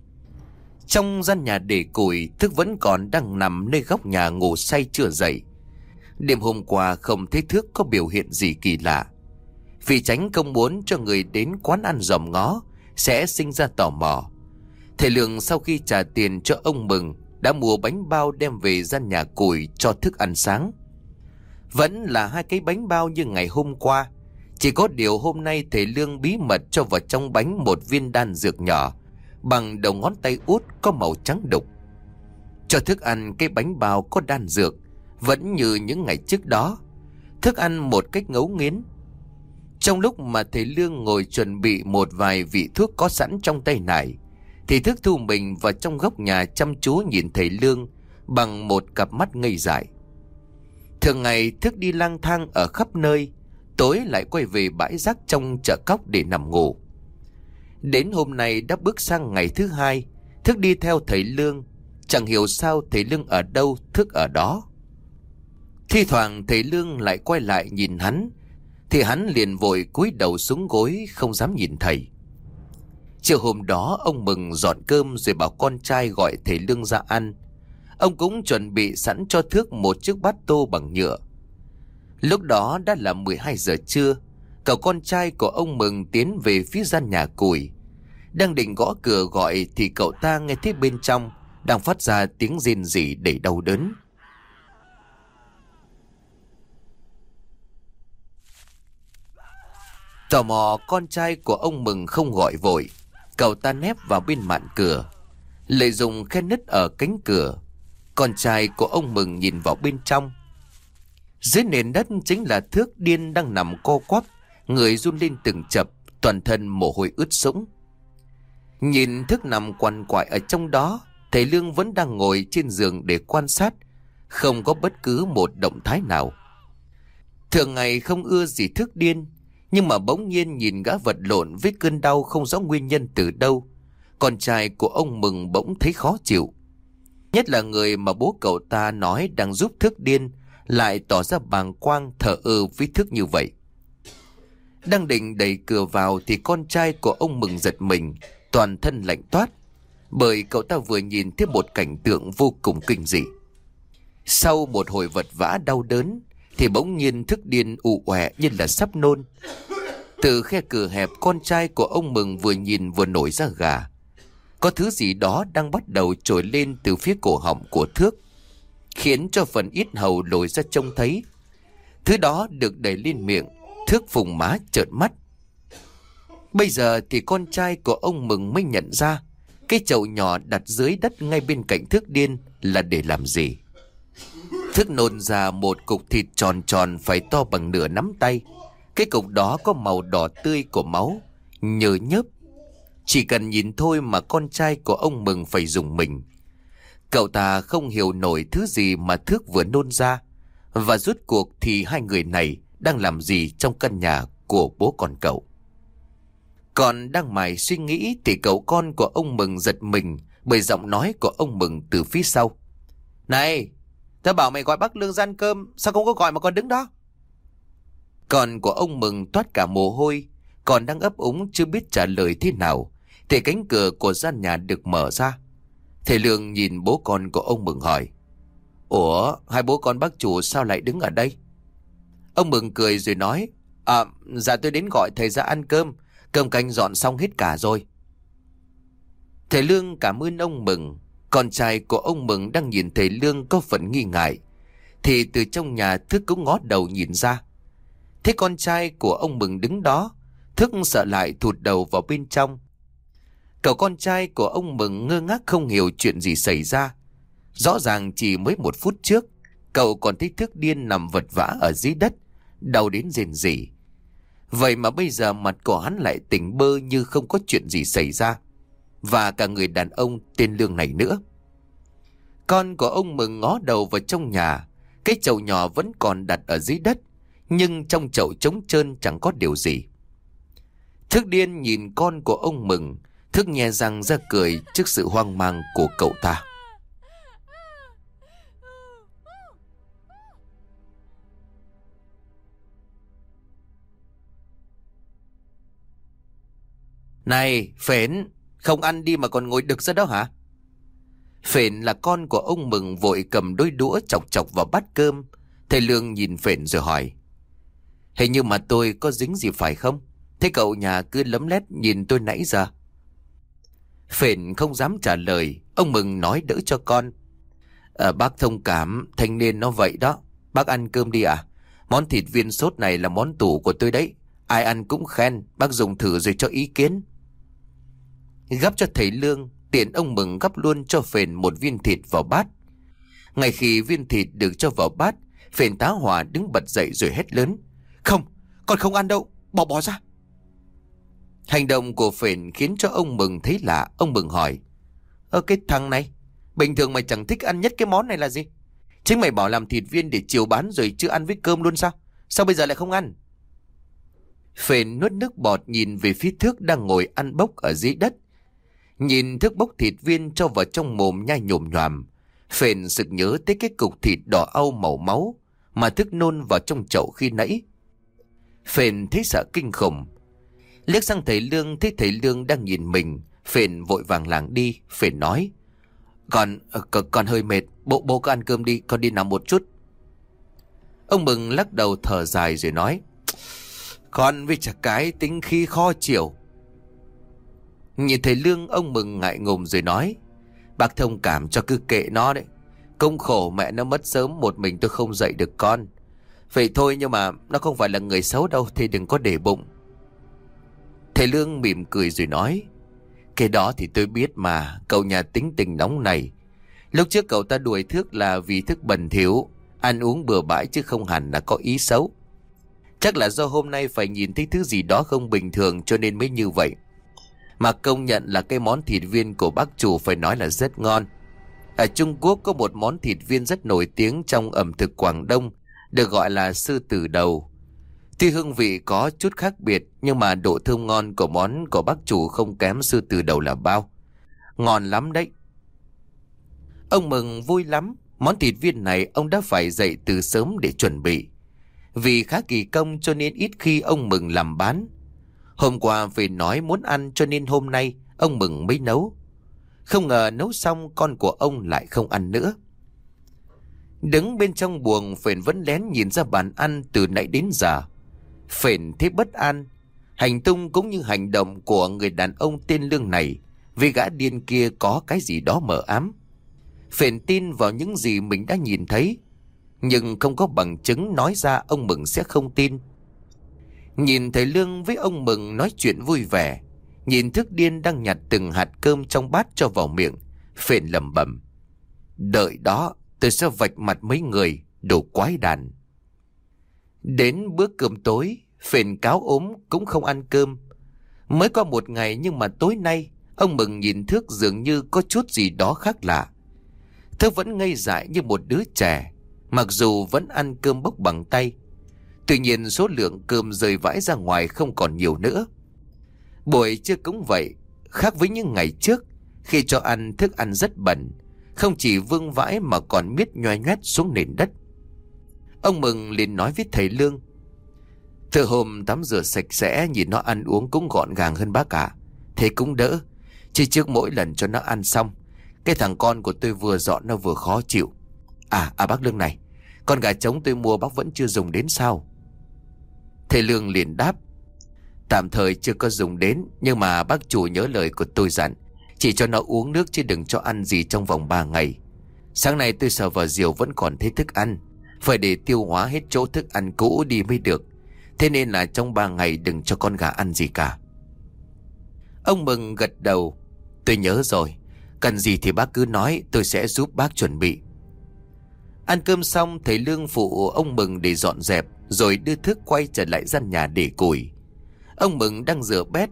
Trong gian nhà để củi, Thức vẫn còn đang nằm nơi góc nhà ngủ say chưa dậy. Đêm hôm qua không thấy Thức có biểu hiện gì kỳ lạ. Vì tránh không muốn cho người đến quán ăn dòm ngó sẽ sinh ra tò mò, thầy Lương sau khi trả tiền cho ông Mừng đã mua bánh bao đem về gian nhà củi cho Thức ăn sáng. Vẫn là 2 cái bánh bao như ngày hôm qua, chỉ có điều hôm nay thầy Lương bí mật cho vào trong bánh một viên đan dược nhỏ bằng đầu ngón tay út có màu trắng đục. Cho Thức ăn cái bánh bao có đan dược vẫn như những ngày trước đó. Thức ăn một cách ngấu nghiến. Trong lúc mà thầy Lương ngồi chuẩn bị một vài vị thuốc có sẵn trong tay này, thì Thức thu mình vào trong góc nhà chăm chú nhìn thầy Lương bằng một cặp mắt ngây dại. Thường ngày Thức đi lang thang ở khắp nơi, tối lại quay về bãi rác trong chợ cóc để nằm ngủ. Đến hôm nay đã bước sang ngày thứ 2, Thức đi theo thầy Lương. Chẳng hiểu sao thầy Lương ở đâu, Thức ở đó. Thi thoảng thầy Lương lại quay lại nhìn hắn, thì hắn liền vội cúi đầu xuống gối không dám nhìn thầy. Chiều hôm đó, ông Mừng dọn cơm rồi bảo con trai gọi thầy Lương ra ăn. Ông cũng chuẩn bị sẵn cho Thức một chiếc bát tô bằng nhựa. Lúc đó đã là 12 giờ trưa. Cậu con trai của ông Mừng tiến về phía gian nhà củi. Đang định gõ cửa gọi thì cậu ta nghe thấy bên trong đang phát ra tiếng rên rỉ đầy đau đớn. Tò mò, con trai của ông Mừng không gọi vội Cậu ta nép vào bên mạn cửa, lợi dụng khe nứt ở cánh cửa. Con trai của ông Mừng nhìn vào bên trong. Dưới nền đất chính là Thước Điên đang nằm co quắp, người run lên từng chập, toàn thân mồ hôi ướt sũng. Nhìn Thước nằm quằn quại ở trong đó, thầy Lương vẫn đang ngồi trên giường để quan sát, không có bất cứ một động thái nào. Thường ngày không ưa gì Thước Điên, nhưng mà bỗng nhiên nhìn gã vật lộn với cơn đau không rõ nguyên nhân từ đâu, con trai của ông Mừng bỗng thấy khó chịu. Nhất là người mà bố cậu ta nói đang giúp Thước Điên lại tỏ ra bàng quang thờ ơ với Thước như vậy. Đang định đẩy cửa vào thì con trai của ông Mừng giật mình, toàn thân lạnh toát, bởi cậu ta vừa nhìn thấy một cảnh tượng vô cùng kinh dị. Sau một hồi vật vã đau đớn thì bỗng nhiên Thước Điên ù ẻ như là sắp nôn. Từ khe cửa hẹp, con trai của ông Mừng vừa nhìn vừa nổi da gà. Có thứ gì đó đang bắt đầu trồi lên từ phía cổ họng của Thước, khiến cho phần yết hầu lồi ra trông thấy. Thứ đó được đẩy lên miệng, Thước phùng má trợn mắt. Bây giờ thì con trai của ông Mừng mới nhận ra cái chậu nhỏ đặt dưới đất ngay bên cạnh Thước Điên là để làm gì. Thước nôn ra một cục thịt tròn tròn phải to bằng nửa nắm tay. Cái cục đó có màu đỏ tươi của máu, nhờ nhớp. Chỉ cần nhìn thôi mà con trai của ông Mừng phải rùng mình. Cậu ta không hiểu nổi thứ gì mà Thước vừa nôn ra, và rốt cuộc thì hai người này đang làm gì trong căn nhà của bố con cậu. Còn đang mải suy nghĩ thì cậu con của ông Mừng giật mình bởi giọng nói của ông Mừng từ phía sau. Này, tao bảo mày gọi bác Lương ra ăn cơm, sao không có gọi mà còn đứng đó? Con của ông Mừng toát cả mồ hôi, còn đang ấp úng chưa biết trả lời thế nào thì cánh cửa của gian nhà được mở ra. Thầy Lương nhìn bố con của ông Mừng hỏi: Ủa, hai bố con bác chủ sao lại đứng ở đây? Ông Mừng cười rồi nói: Dạ tôi đến gọi thầy ra ăn cơm, cơm canh dọn xong hết cả rồi. Thầy Lương cảm ơn ông Mừng. Con trai của ông Mừng đang nhìn thầy Lương có phần nghi ngại, thì từ trong nhà Thước cũng ngó đầu nhìn ra. Thế con trai của ông Mừng đứng đó, Thước sợ lại thụt đầu vào bên trong. Cậu con trai của ông Mừng ngơ ngác không hiểu chuyện gì xảy ra. Rõ ràng chỉ mới một phút trước cậu còn thấy Thước Điên nằm vật vã ở dưới đất, đau đến rền rỉ. Vậy mà bây giờ mặt của hắn lại tỉnh bơ như không có chuyện gì xảy ra, và cả người đàn ông tên Lương này nữa. Con của ông Mừng ngó đầu vào trong nhà. Cái chậu nhỏ vẫn còn đặt ở dưới đất, nhưng trong chậu trống trơn chẳng có điều gì. Thước Điên nhìn con của ông Mừng, Thước nhe răng ra cười trước sự hoang mang của cậu ta. Này, Phến, không ăn đi mà còn ngồi đực ra đó hả? Phến là con của ông Mừng vội cầm đôi đũa chọc chọc vào bát cơm. Thầy Lương nhìn Phến rồi hỏi: Hình như mà tôi có dính gì phải không? Thế cậu nhà cứ lấm lét nhìn tôi nãy giờ. Phến không dám trả lời. Ông Mừng nói đỡ cho con: Bác thông cảm, thanh niên nó vậy đó. Bác ăn cơm đi à? Món thịt viên sốt này là món tủ của tôi đấy. Ai ăn cũng khen, bác dùng thử rồi cho ý kiến. Gắp cho thầy Lương, tiện ông Mừng gắp luôn cho Phến một viên thịt vào bát. Ngay khi viên thịt được cho vào bát, Phến tá hỏa đứng bật dậy rồi hét lớn: Không, con không ăn đâu, bỏ ra. Hành động của Phến khiến cho ông Mừng thấy lạ. Ông Mừng hỏi: Cái thằng này, bình thường mày chẳng thích ăn nhất cái món này là gì? Chính mày bảo làm thịt viên để chiều bán rồi chưa ăn với cơm luôn sao? Sao bây giờ lại không ăn? Phến nuốt nước bọt nhìn về phía Thước đang ngồi ăn bốc ở dưới đất. Nhìn Thước bốc thịt viên cho vào trong mồm nhai nhồm nhoàm, Phến sực nhớ tới cái cục thịt đỏ au màu máu mà Thước nôn vào trong chậu khi nãy. Phến thấy sợ kinh khủng. Liếc sang thầy Lương, thấy thầy Lương đang nhìn mình, Phến vội vàng lảng đi. Phến nói: Con hơi mệt, bố có ăn cơm đi, con đi nằm một chút. Ông Mừng lắc đầu thở dài rồi nói: Con với chả cái tính khí khó chịu. Nhìn thầy Lương, ông Mừng ngại ngùng rồi nói: Bác thông cảm cho, cứ kệ nó đấy. Công khổ mẹ nó mất sớm, một mình tôi không dạy được con. Vậy thôi, nhưng mà nó không phải là người xấu đâu, thì đừng có để bụng. Thầy Lương mỉm cười rồi nói: Cái đó thì tôi biết mà, cậu nhà tính tình nóng này. Lúc trước cậu ta đuổi Thước là vì Thước bẩn thỉu, ăn uống bừa bãi chứ không hẳn là có ý xấu. Chắc là do hôm nay phải nhìn thấy thứ gì đó không bình thường cho nên mới như vậy. Mà công nhận là cái món thịt viên của bác chủ phải nói là rất ngon. Ở Trung Quốc có một món thịt viên rất nổi tiếng trong ẩm thực Quảng Đông, được gọi là sư tử đầu. Tuy hương vị có chút khác biệt, nhưng mà độ thơm ngon của món của bác chủ không kém sư tử đầu là bao. Ngon lắm đấy. Ông Mừng vui lắm. Món thịt viên này ông đã phải dậy từ sớm để chuẩn bị. Vì khá kỳ công cho nên ít khi ông Mừng làm bán. Hôm qua vì nói muốn ăn cho nên hôm nay ông Mừng mới nấu. Không ngờ nấu xong con của ông lại không ăn nữa. Đứng bên trong buồng, Phền vẫn lén nhìn ra bàn ăn từ nãy đến giờ. Phền thấy bất an. Hành tung cũng như hành động của người đàn ông tên Lương này vì gã điên kia có cái gì đó mờ ám. Phền tin vào những gì mình đã nhìn thấy, nhưng không có bằng chứng nói ra ông Mừng sẽ không tin. Nhìn thầy Lương với ông Mừng nói chuyện vui vẻ, nhìn Thức điên đang nhặt từng hạt cơm trong bát cho vào miệng, Phền lẩm bẩm: đợi đó, tôi sẽ vạch mặt mấy người, đồ quái đàn. Đến bữa cơm tối, Phền cáo ốm cũng không ăn cơm. Mới có một ngày nhưng mà tối nay ông Mừng nhìn Thước dường như có chút gì đó khác lạ. Thước vẫn ngây dại như một đứa trẻ, mặc dù vẫn ăn cơm bốc bằng tay. Tuy nhiên số lượng cơm rơi vãi ra ngoài không còn nhiều nữa. Buổi trưa cũng vậy, khác với những ngày trước, khi cho ăn thức ăn rất bẩn, không chỉ vương vãi mà còn miết nhoe nhoét xuống nền đất. Ông Mừng liền nói với thầy Lương: từ hôm tắm rửa sạch sẽ, nhìn nó ăn uống cũng gọn gàng hơn bác cả. Thế cũng đỡ, chứ trước mỗi lần cho nó ăn xong, cái thằng con của tôi vừa dọn nó vừa khó chịu. Bác Lương này, con gà trống tôi mua bác vẫn chưa dùng đến sao? Thầy Lương liền đáp: tạm thời chưa có dùng đến, nhưng mà bác chủ nhớ lời của tôi dặn, chỉ cho nó uống nước chứ đừng cho ăn gì trong vòng 3 ngày. Sáng nay tôi sờ vào diều vẫn còn thấy thức ăn, phải để tiêu hóa hết chỗ thức ăn cũ đi mới được. Thế nên là trong 3 ngày đừng cho con gà ăn gì cả. Ông Mừng gật đầu: tôi nhớ rồi, cần gì thì bác cứ nói, tôi sẽ giúp bác chuẩn bị. Ăn cơm xong, thầy Lương phụ ông Mừng để dọn dẹp, rồi đưa Thức quay trở lại gian nhà để củi. Ông Mừng đang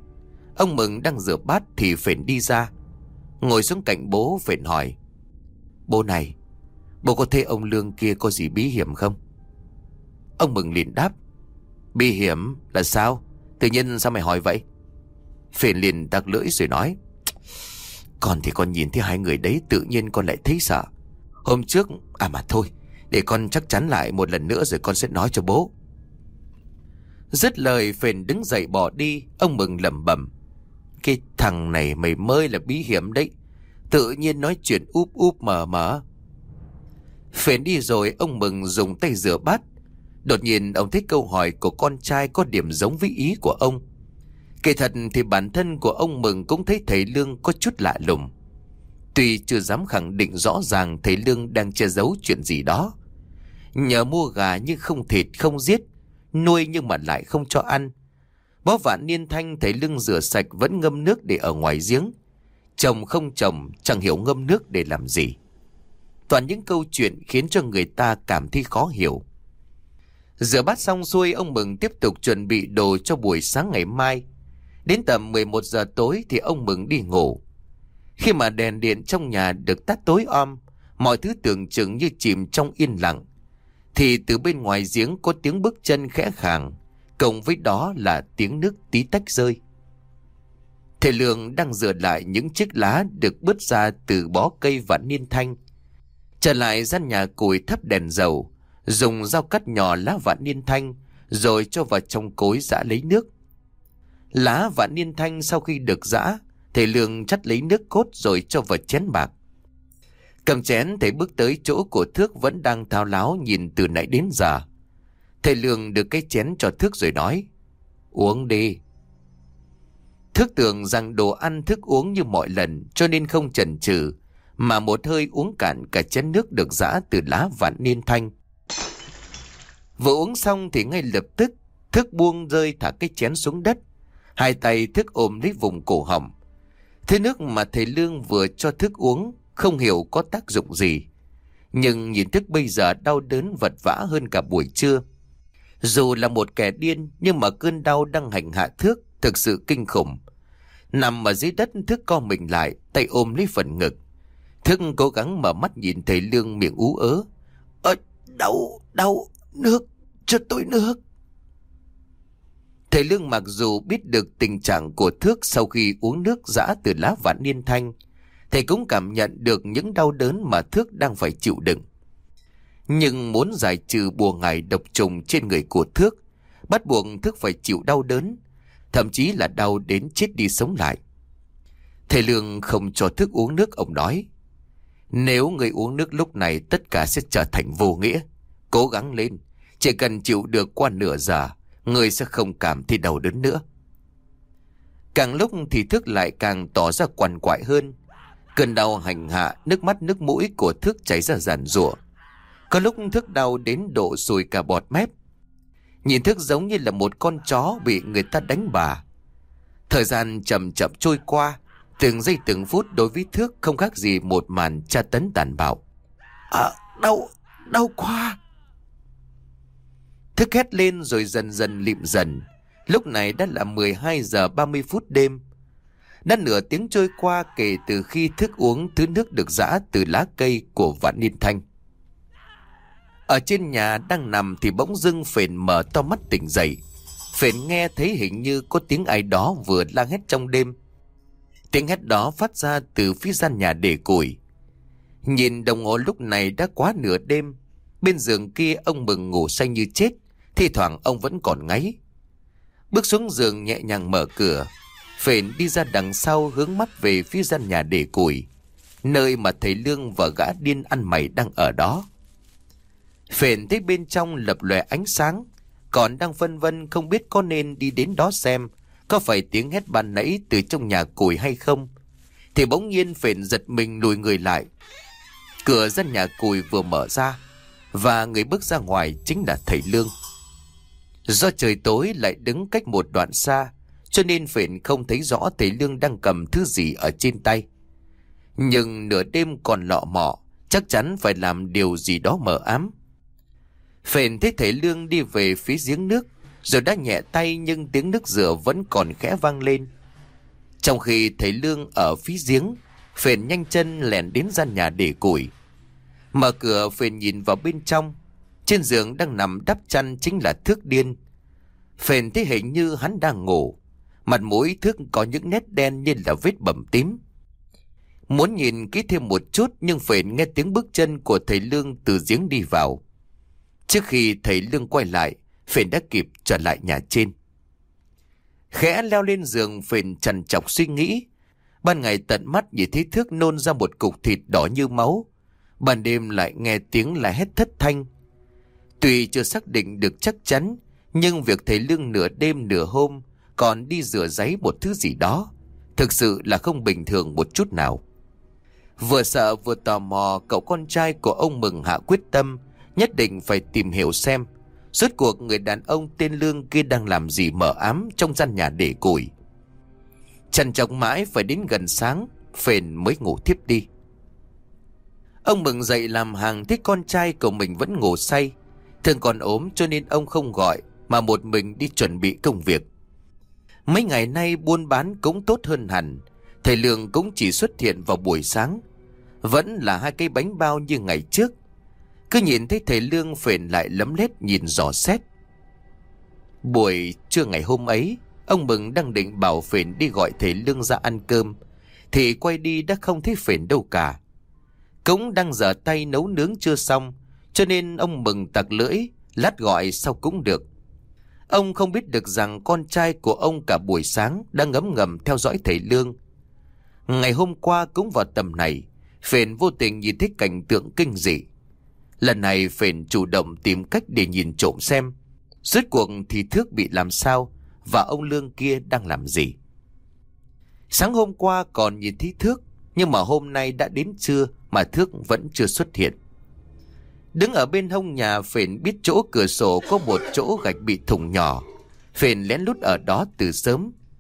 rửa bát thì Phền đi ra, ngồi xuống cạnh bố. Phền hỏi: bố này, bố có thấy ông Lương kia có gì bí hiểm không? Ông Mừng liền đáp: bí hiểm là sao? Tự nhiên sao mày hỏi vậy? Phền liền tặc lưỡi rồi nói: con thì con nhìn thấy hai người đấy, tự nhiên con lại thấy sợ. Hôm trước, mà thôi, để con chắc chắn lại một lần nữa rồi con sẽ nói cho bố. Dứt lời, Phền đứng dậy bỏ đi. Ông Mừng lẩm bẩm: cái thằng này mày mới là bí hiểm đấy, tự nhiên nói chuyện úp úp mờ mờ. Phền đi rồi, ông Mừng dùng tay rửa bát. Đột nhiên ông thấy câu hỏi của con trai có điểm giống với ý của ông. Kể thật thì bản thân của ông Mừng cũng thấy thầy Lương có chút lạ lùng. Tuy chưa dám khẳng định rõ ràng thầy Lương đang che giấu chuyện gì đó. Nhờ mua gà nhưng không thịt không giết, nuôi nhưng mà lại không cho ăn. Bó vạn niên thanh thầy Lương rửa sạch vẫn ngâm nước để ở ngoài giếng. Trồng không trồng chẳng hiểu ngâm nước để làm gì. Toàn những câu chuyện khiến cho người ta cảm thấy khó hiểu. Rửa bát xong xuôi, ông Mừng tiếp tục chuẩn bị đồ cho buổi sáng ngày mai. Đến tầm 11 giờ tối thì ông Mừng đi ngủ. Khi mà đèn điện trong nhà được tắt tối om, mọi thứ tưởng chừng như chìm trong yên lặng, thì từ bên ngoài giếng có tiếng bước chân khẽ khàng, cộng với đó là tiếng nước tí tách rơi. Thầy Lương đang rửa lại những chiếc lá được bứt ra từ bó cây vạn niên thanh. Trở lại gian nhà củi thắp đèn dầu, dùng dao cắt nhỏ lá vạn niên thanh, rồi cho vào trong cối giã lấy nước. Lá vạn niên thanh sau khi được giã, thầy Lương chắt lấy nước cốt rồi cho vào chén bạc. Cầm chén, thầy bước tới chỗ của Thước vẫn đang thao láo nhìn từ nãy đến giờ. Thầy Lương đưa cái chén cho Thước rồi nói: uống đi. Thước tưởng rằng đồ ăn thức uống như mọi lần cho nên không chần chừ, mà một hơi uống cạn cả chén nước được giã từ lá vạn niên thanh. Vừa uống xong thì ngay lập tức Thước buông rơi thả cái chén xuống đất. Hai tay Thước ôm lấy vùng cổ họng. Thế nước mà thầy Lương vừa cho Thức uống không hiểu có tác dụng gì, nhưng nhìn Thức bây giờ đau đớn vật vã hơn cả buổi trưa. Dù là một kẻ điên, nhưng mà cơn đau đang hành hạ Thức thực sự kinh khủng. Nằm ở dưới đất, Thức co mình lại, tay ôm lấy phần ngực. Thức cố gắng mở mắt nhìn thầy Lương, miệng ú ớ. Đau, nước, cho tôi nước. Thầy Lương mặc dù biết được tình trạng của Thức sau khi uống nước giã từ lá vạn niên thanh, thầy cũng cảm nhận được những đau đớn mà Thức đang phải chịu đựng. Nhưng muốn giải trừ bùa ngải độc trùng trên người của Thức, bắt buộc Thức phải chịu đau đớn, thậm chí là đau đến chết đi sống lại. Thầy Lương không cho Thức uống nước. Ông nói: nếu người uống nước lúc này, tất cả sẽ trở thành vô nghĩa. Cố gắng lên, chỉ cần chịu được qua nửa giờ, người sẽ không cảm thấy đau đớn nữa. Càng lúc thì Thức lại càng tỏ ra quằn quại hơn. Cơn đau hành hạ, nước mắt nước mũi của Thức chảy ra giàn giụa. Có lúc Thức đau đến độ sùi cả bọt mép. Nhìn Thức giống như là một con chó bị người ta đánh bà. Thời gian chậm chậm trôi qua, từng giây từng phút đối với Thức không khác gì một màn tra tấn tàn bạo. Đau quá. Thức hét lên rồi dần dần lịm dần. Lúc này đã là 12 giờ 30 phút đêm. Đã nửa tiếng trôi qua kể từ khi Thức uống thứ nước được giã từ lá cây của vạn niên thanh. Ở trên nhà đang nằm thì bỗng dưng Phền mở to mắt tỉnh dậy. Phền nghe thấy hình như có tiếng ai đó vừa la hét trong đêm. Tiếng hét đó phát ra từ phía gian nhà để củi. Nhìn đồng hồ lúc này đã quá nửa đêm. Bên giường kia ông Mừng ngủ say như chết, thi thoảng ông vẫn còn ngáy. Bước xuống giường nhẹ nhàng mở cửa, Phền đi ra đằng sau hướng mắt về phía gian nhà để củi, nơi mà thầy Lương và gã điên ăn mày đang ở đó. Phền thấy bên trong lập lòe ánh sáng, còn đang phân vân không biết có nên đi đến đó xem có phải tiếng hét ban nãy từ trong nhà củi hay không, thì bỗng nhiên Phền giật mình lùi người lại. Cửa gian nhà củi vừa mở ra, và người bước ra ngoài chính là thầy Lương. Do trời tối lại đứng cách một đoạn xa, cho nên Phền không thấy rõ thầy Lương đang cầm thứ gì ở trên tay. Nhưng nửa đêm còn lọ mọ, chắc chắn phải làm điều gì đó mờ ám. Phền thấy thầy Lương đi về phía giếng nước, rồi đã nhẹ tay nhưng tiếng nước rửa vẫn còn khẽ vang lên. Trong khi thầy Lương ở phía giếng, Phền nhanh chân lẻn đến gian nhà để củi. Mở cửa, Phền nhìn vào bên trong. Trên giường đang nằm đắp chăn chính là Thước điên. Phền thấy hình như hắn đang ngủ. Mặt mũi Thước có những nét đen như là vết bầm tím. Muốn nhìn kỹ thêm một chút, nhưng Phền nghe tiếng bước chân của thầy Lương từ giếng đi vào. Trước khi thầy Lương quay lại, Phền đã kịp trở lại nhà trên. Khẽ leo lên giường, Phền trằn trọc suy nghĩ. Ban ngày tận mắt nhìn thấy Thước nôn ra một cục thịt đỏ như máu, ban đêm lại nghe tiếng la hét thất thanh. Tuy chưa xác định được chắc chắn, nhưng việc thầy Lương nửa đêm nửa hôm còn đi rửa ráy một thứ gì đó thực sự là không bình thường một chút nào. Vừa sợ vừa tò mò, cậu con trai của ông Mừng hạ quyết tâm nhất định phải tìm hiểu xem rốt cuộc người đàn ông tên Lương kia đang làm gì mờ ám trong gian nhà để củi. Trằn trọc mãi phải đến gần sáng, Phền mới ngủ thiếp đi. Ông Mừng dậy làm hàng thấy con trai của mình vẫn ngủ say. Thường còn ốm cho nên ông không gọi, mà một mình đi chuẩn bị công việc. Mấy ngày nay buôn bán cũng tốt hơn hẳn. Thầy Lương cũng chỉ xuất hiện vào buổi sáng, vẫn là 2 cái bánh bao như ngày trước. Cứ nhìn thấy thầy Lương, Phền lại lấm lét nhìn dò xét. Buổi trưa ngày hôm ấy, ông Mừng đang định bảo Phền đi gọi thầy Lương ra ăn cơm, thì quay đi đã không thấy Phền đâu cả. Cũng đang dở tay nấu nướng chưa xong, cho nên ông Mừng tặc lưỡi, lát gọi sau cũng được. Ông không biết được rằng con trai của ông cả buổi sáng đang ngấm ngầm theo dõi thầy Lương. Ngày hôm qua cũng vào tầm này, Phền vô tình nhìn thấy cảnh tượng kinh dị. Lần này Phền chủ động tìm cách để nhìn trộm xem rốt cuộc thì Thước bị làm sao và ông Lương kia đang làm gì. Sáng hôm qua còn nhìn thấy Thước, nhưng mà hôm nay đã đến trưa mà Thước vẫn chưa xuất hiện. Đứng ở bên hông nhà, Phền biết chỗ cửa sổ có một chỗ gạch bị thủng nhỏ. Phền lén lút ở đó từ sớm.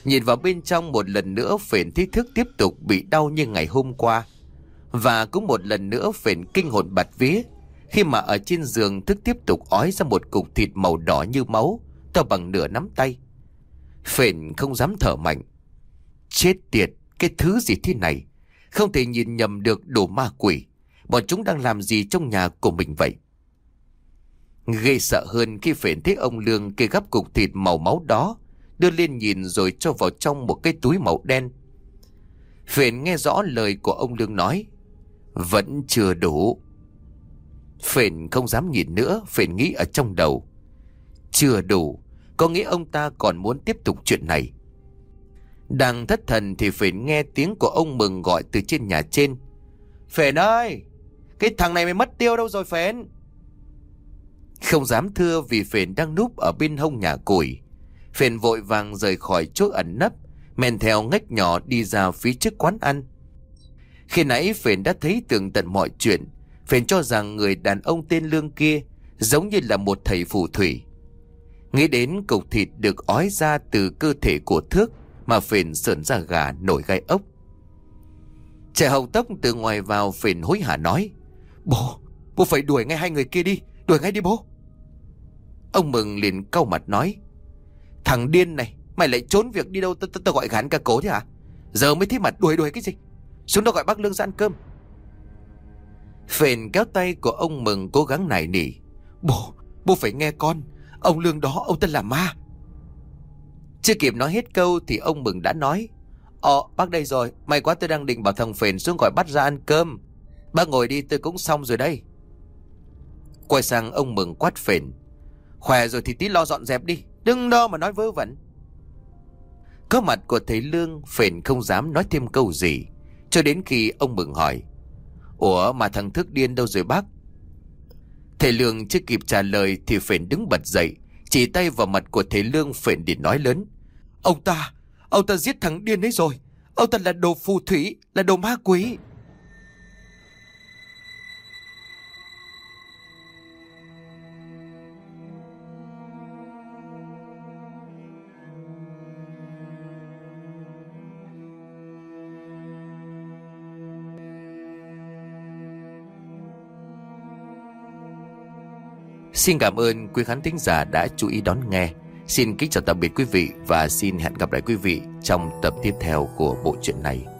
Nhìn vào bên trong một lần nữa, Phền thấy thức tiếp tục bị đau như ngày hôm qua. Và cũng một lần nữa Phền kinh hồn bạt vía khi mà ở trên giường thức tiếp tục ói ra một cục thịt màu đỏ như máu, to bằng nửa nắm tay. Phền không dám thở mạnh. Chết tiệt, cái thứ gì thế này? Không thể nhìn nhầm được, đồ ma quỷ. Bọn chúng đang làm gì trong nhà của mình vậy? Ghê sợ hơn khi Phền thấy ông Lương kê gắp cục thịt màu máu đó, đưa lên nhìn rồi cho vào trong một cái túi màu đen. Phền nghe rõ lời của ông Lương nói. Vẫn chưa đủ. Phền không dám nhìn nữa. Phền nghĩ ở trong đầu, chưa đủ, có nghĩa ông ta còn muốn tiếp tục chuyện này. Đang thất thần thì Phền nghe tiếng của ông Mừng gọi từ trên nhà trên. Phền ơi, cái thằng này mày mất tiêu đâu rồi Phền? Không dám thưa vì Phền đang núp ở bên hông nhà củi. Phền vội vàng rời khỏi chỗ ẩn nấp, men theo ngách nhỏ đi ra phía trước quán ăn. Khi nãy Phền đã thấy tường tận mọi chuyện. Phền cho rằng người đàn ông tên Lương kia giống như là một thầy phù thủy. Nghĩ đến cục thịt được ói ra từ cơ thể của Thước mà Phền sởn da gà nổi gai ốc. Chạy hậu tốc từ ngoài vào, Phền hối hả nói. Bố phải đuổi ngay hai người kia đi. Đuổi ngay đi bố. Ông Mừng liền cau mặt nói. Thằng điên này, mày lại trốn việc đi đâu? Tao gọi gán cả cố thế hả? Giờ mới thấy mặt đuổi cái gì? Xuống đó gọi bác Lương ra ăn cơm. Phền kéo tay của ông Mừng cố gắng nài nỉ. Bố phải nghe con. Ông Lương đó, ông ta là ma. Chưa kịp nói hết câu thì ông Mừng đã nói. Bác đây rồi. May quá, tôi đang định bảo thằng Phền xuống gọi bắt ra ăn cơm. Bác ngồi đi, tôi cũng xong rồi đây. Quay sang ông Mừng quát Phền. Khỏe rồi thì tí lo dọn dẹp đi, đừng đó mà nói vớ vẩn. Có mặt của thầy Lương, Phền không dám nói thêm câu gì, cho đến khi ông Mừng hỏi. Ủa mà thằng Thức điên đâu rồi bác? Thầy Lương chưa kịp trả lời thì Phền đứng bật dậy, chỉ tay vào mặt của thầy Lương. Phền để nói lớn. Ông ta giết thằng điên ấy rồi. Ông ta là đồ phù thủy, là đồ ma quỷ. Xin cảm ơn quý khán thính giả đã chú ý đón nghe. Xin kính chào tạm biệt quý vị và xin hẹn gặp lại quý vị trong tập tiếp theo của bộ truyện này.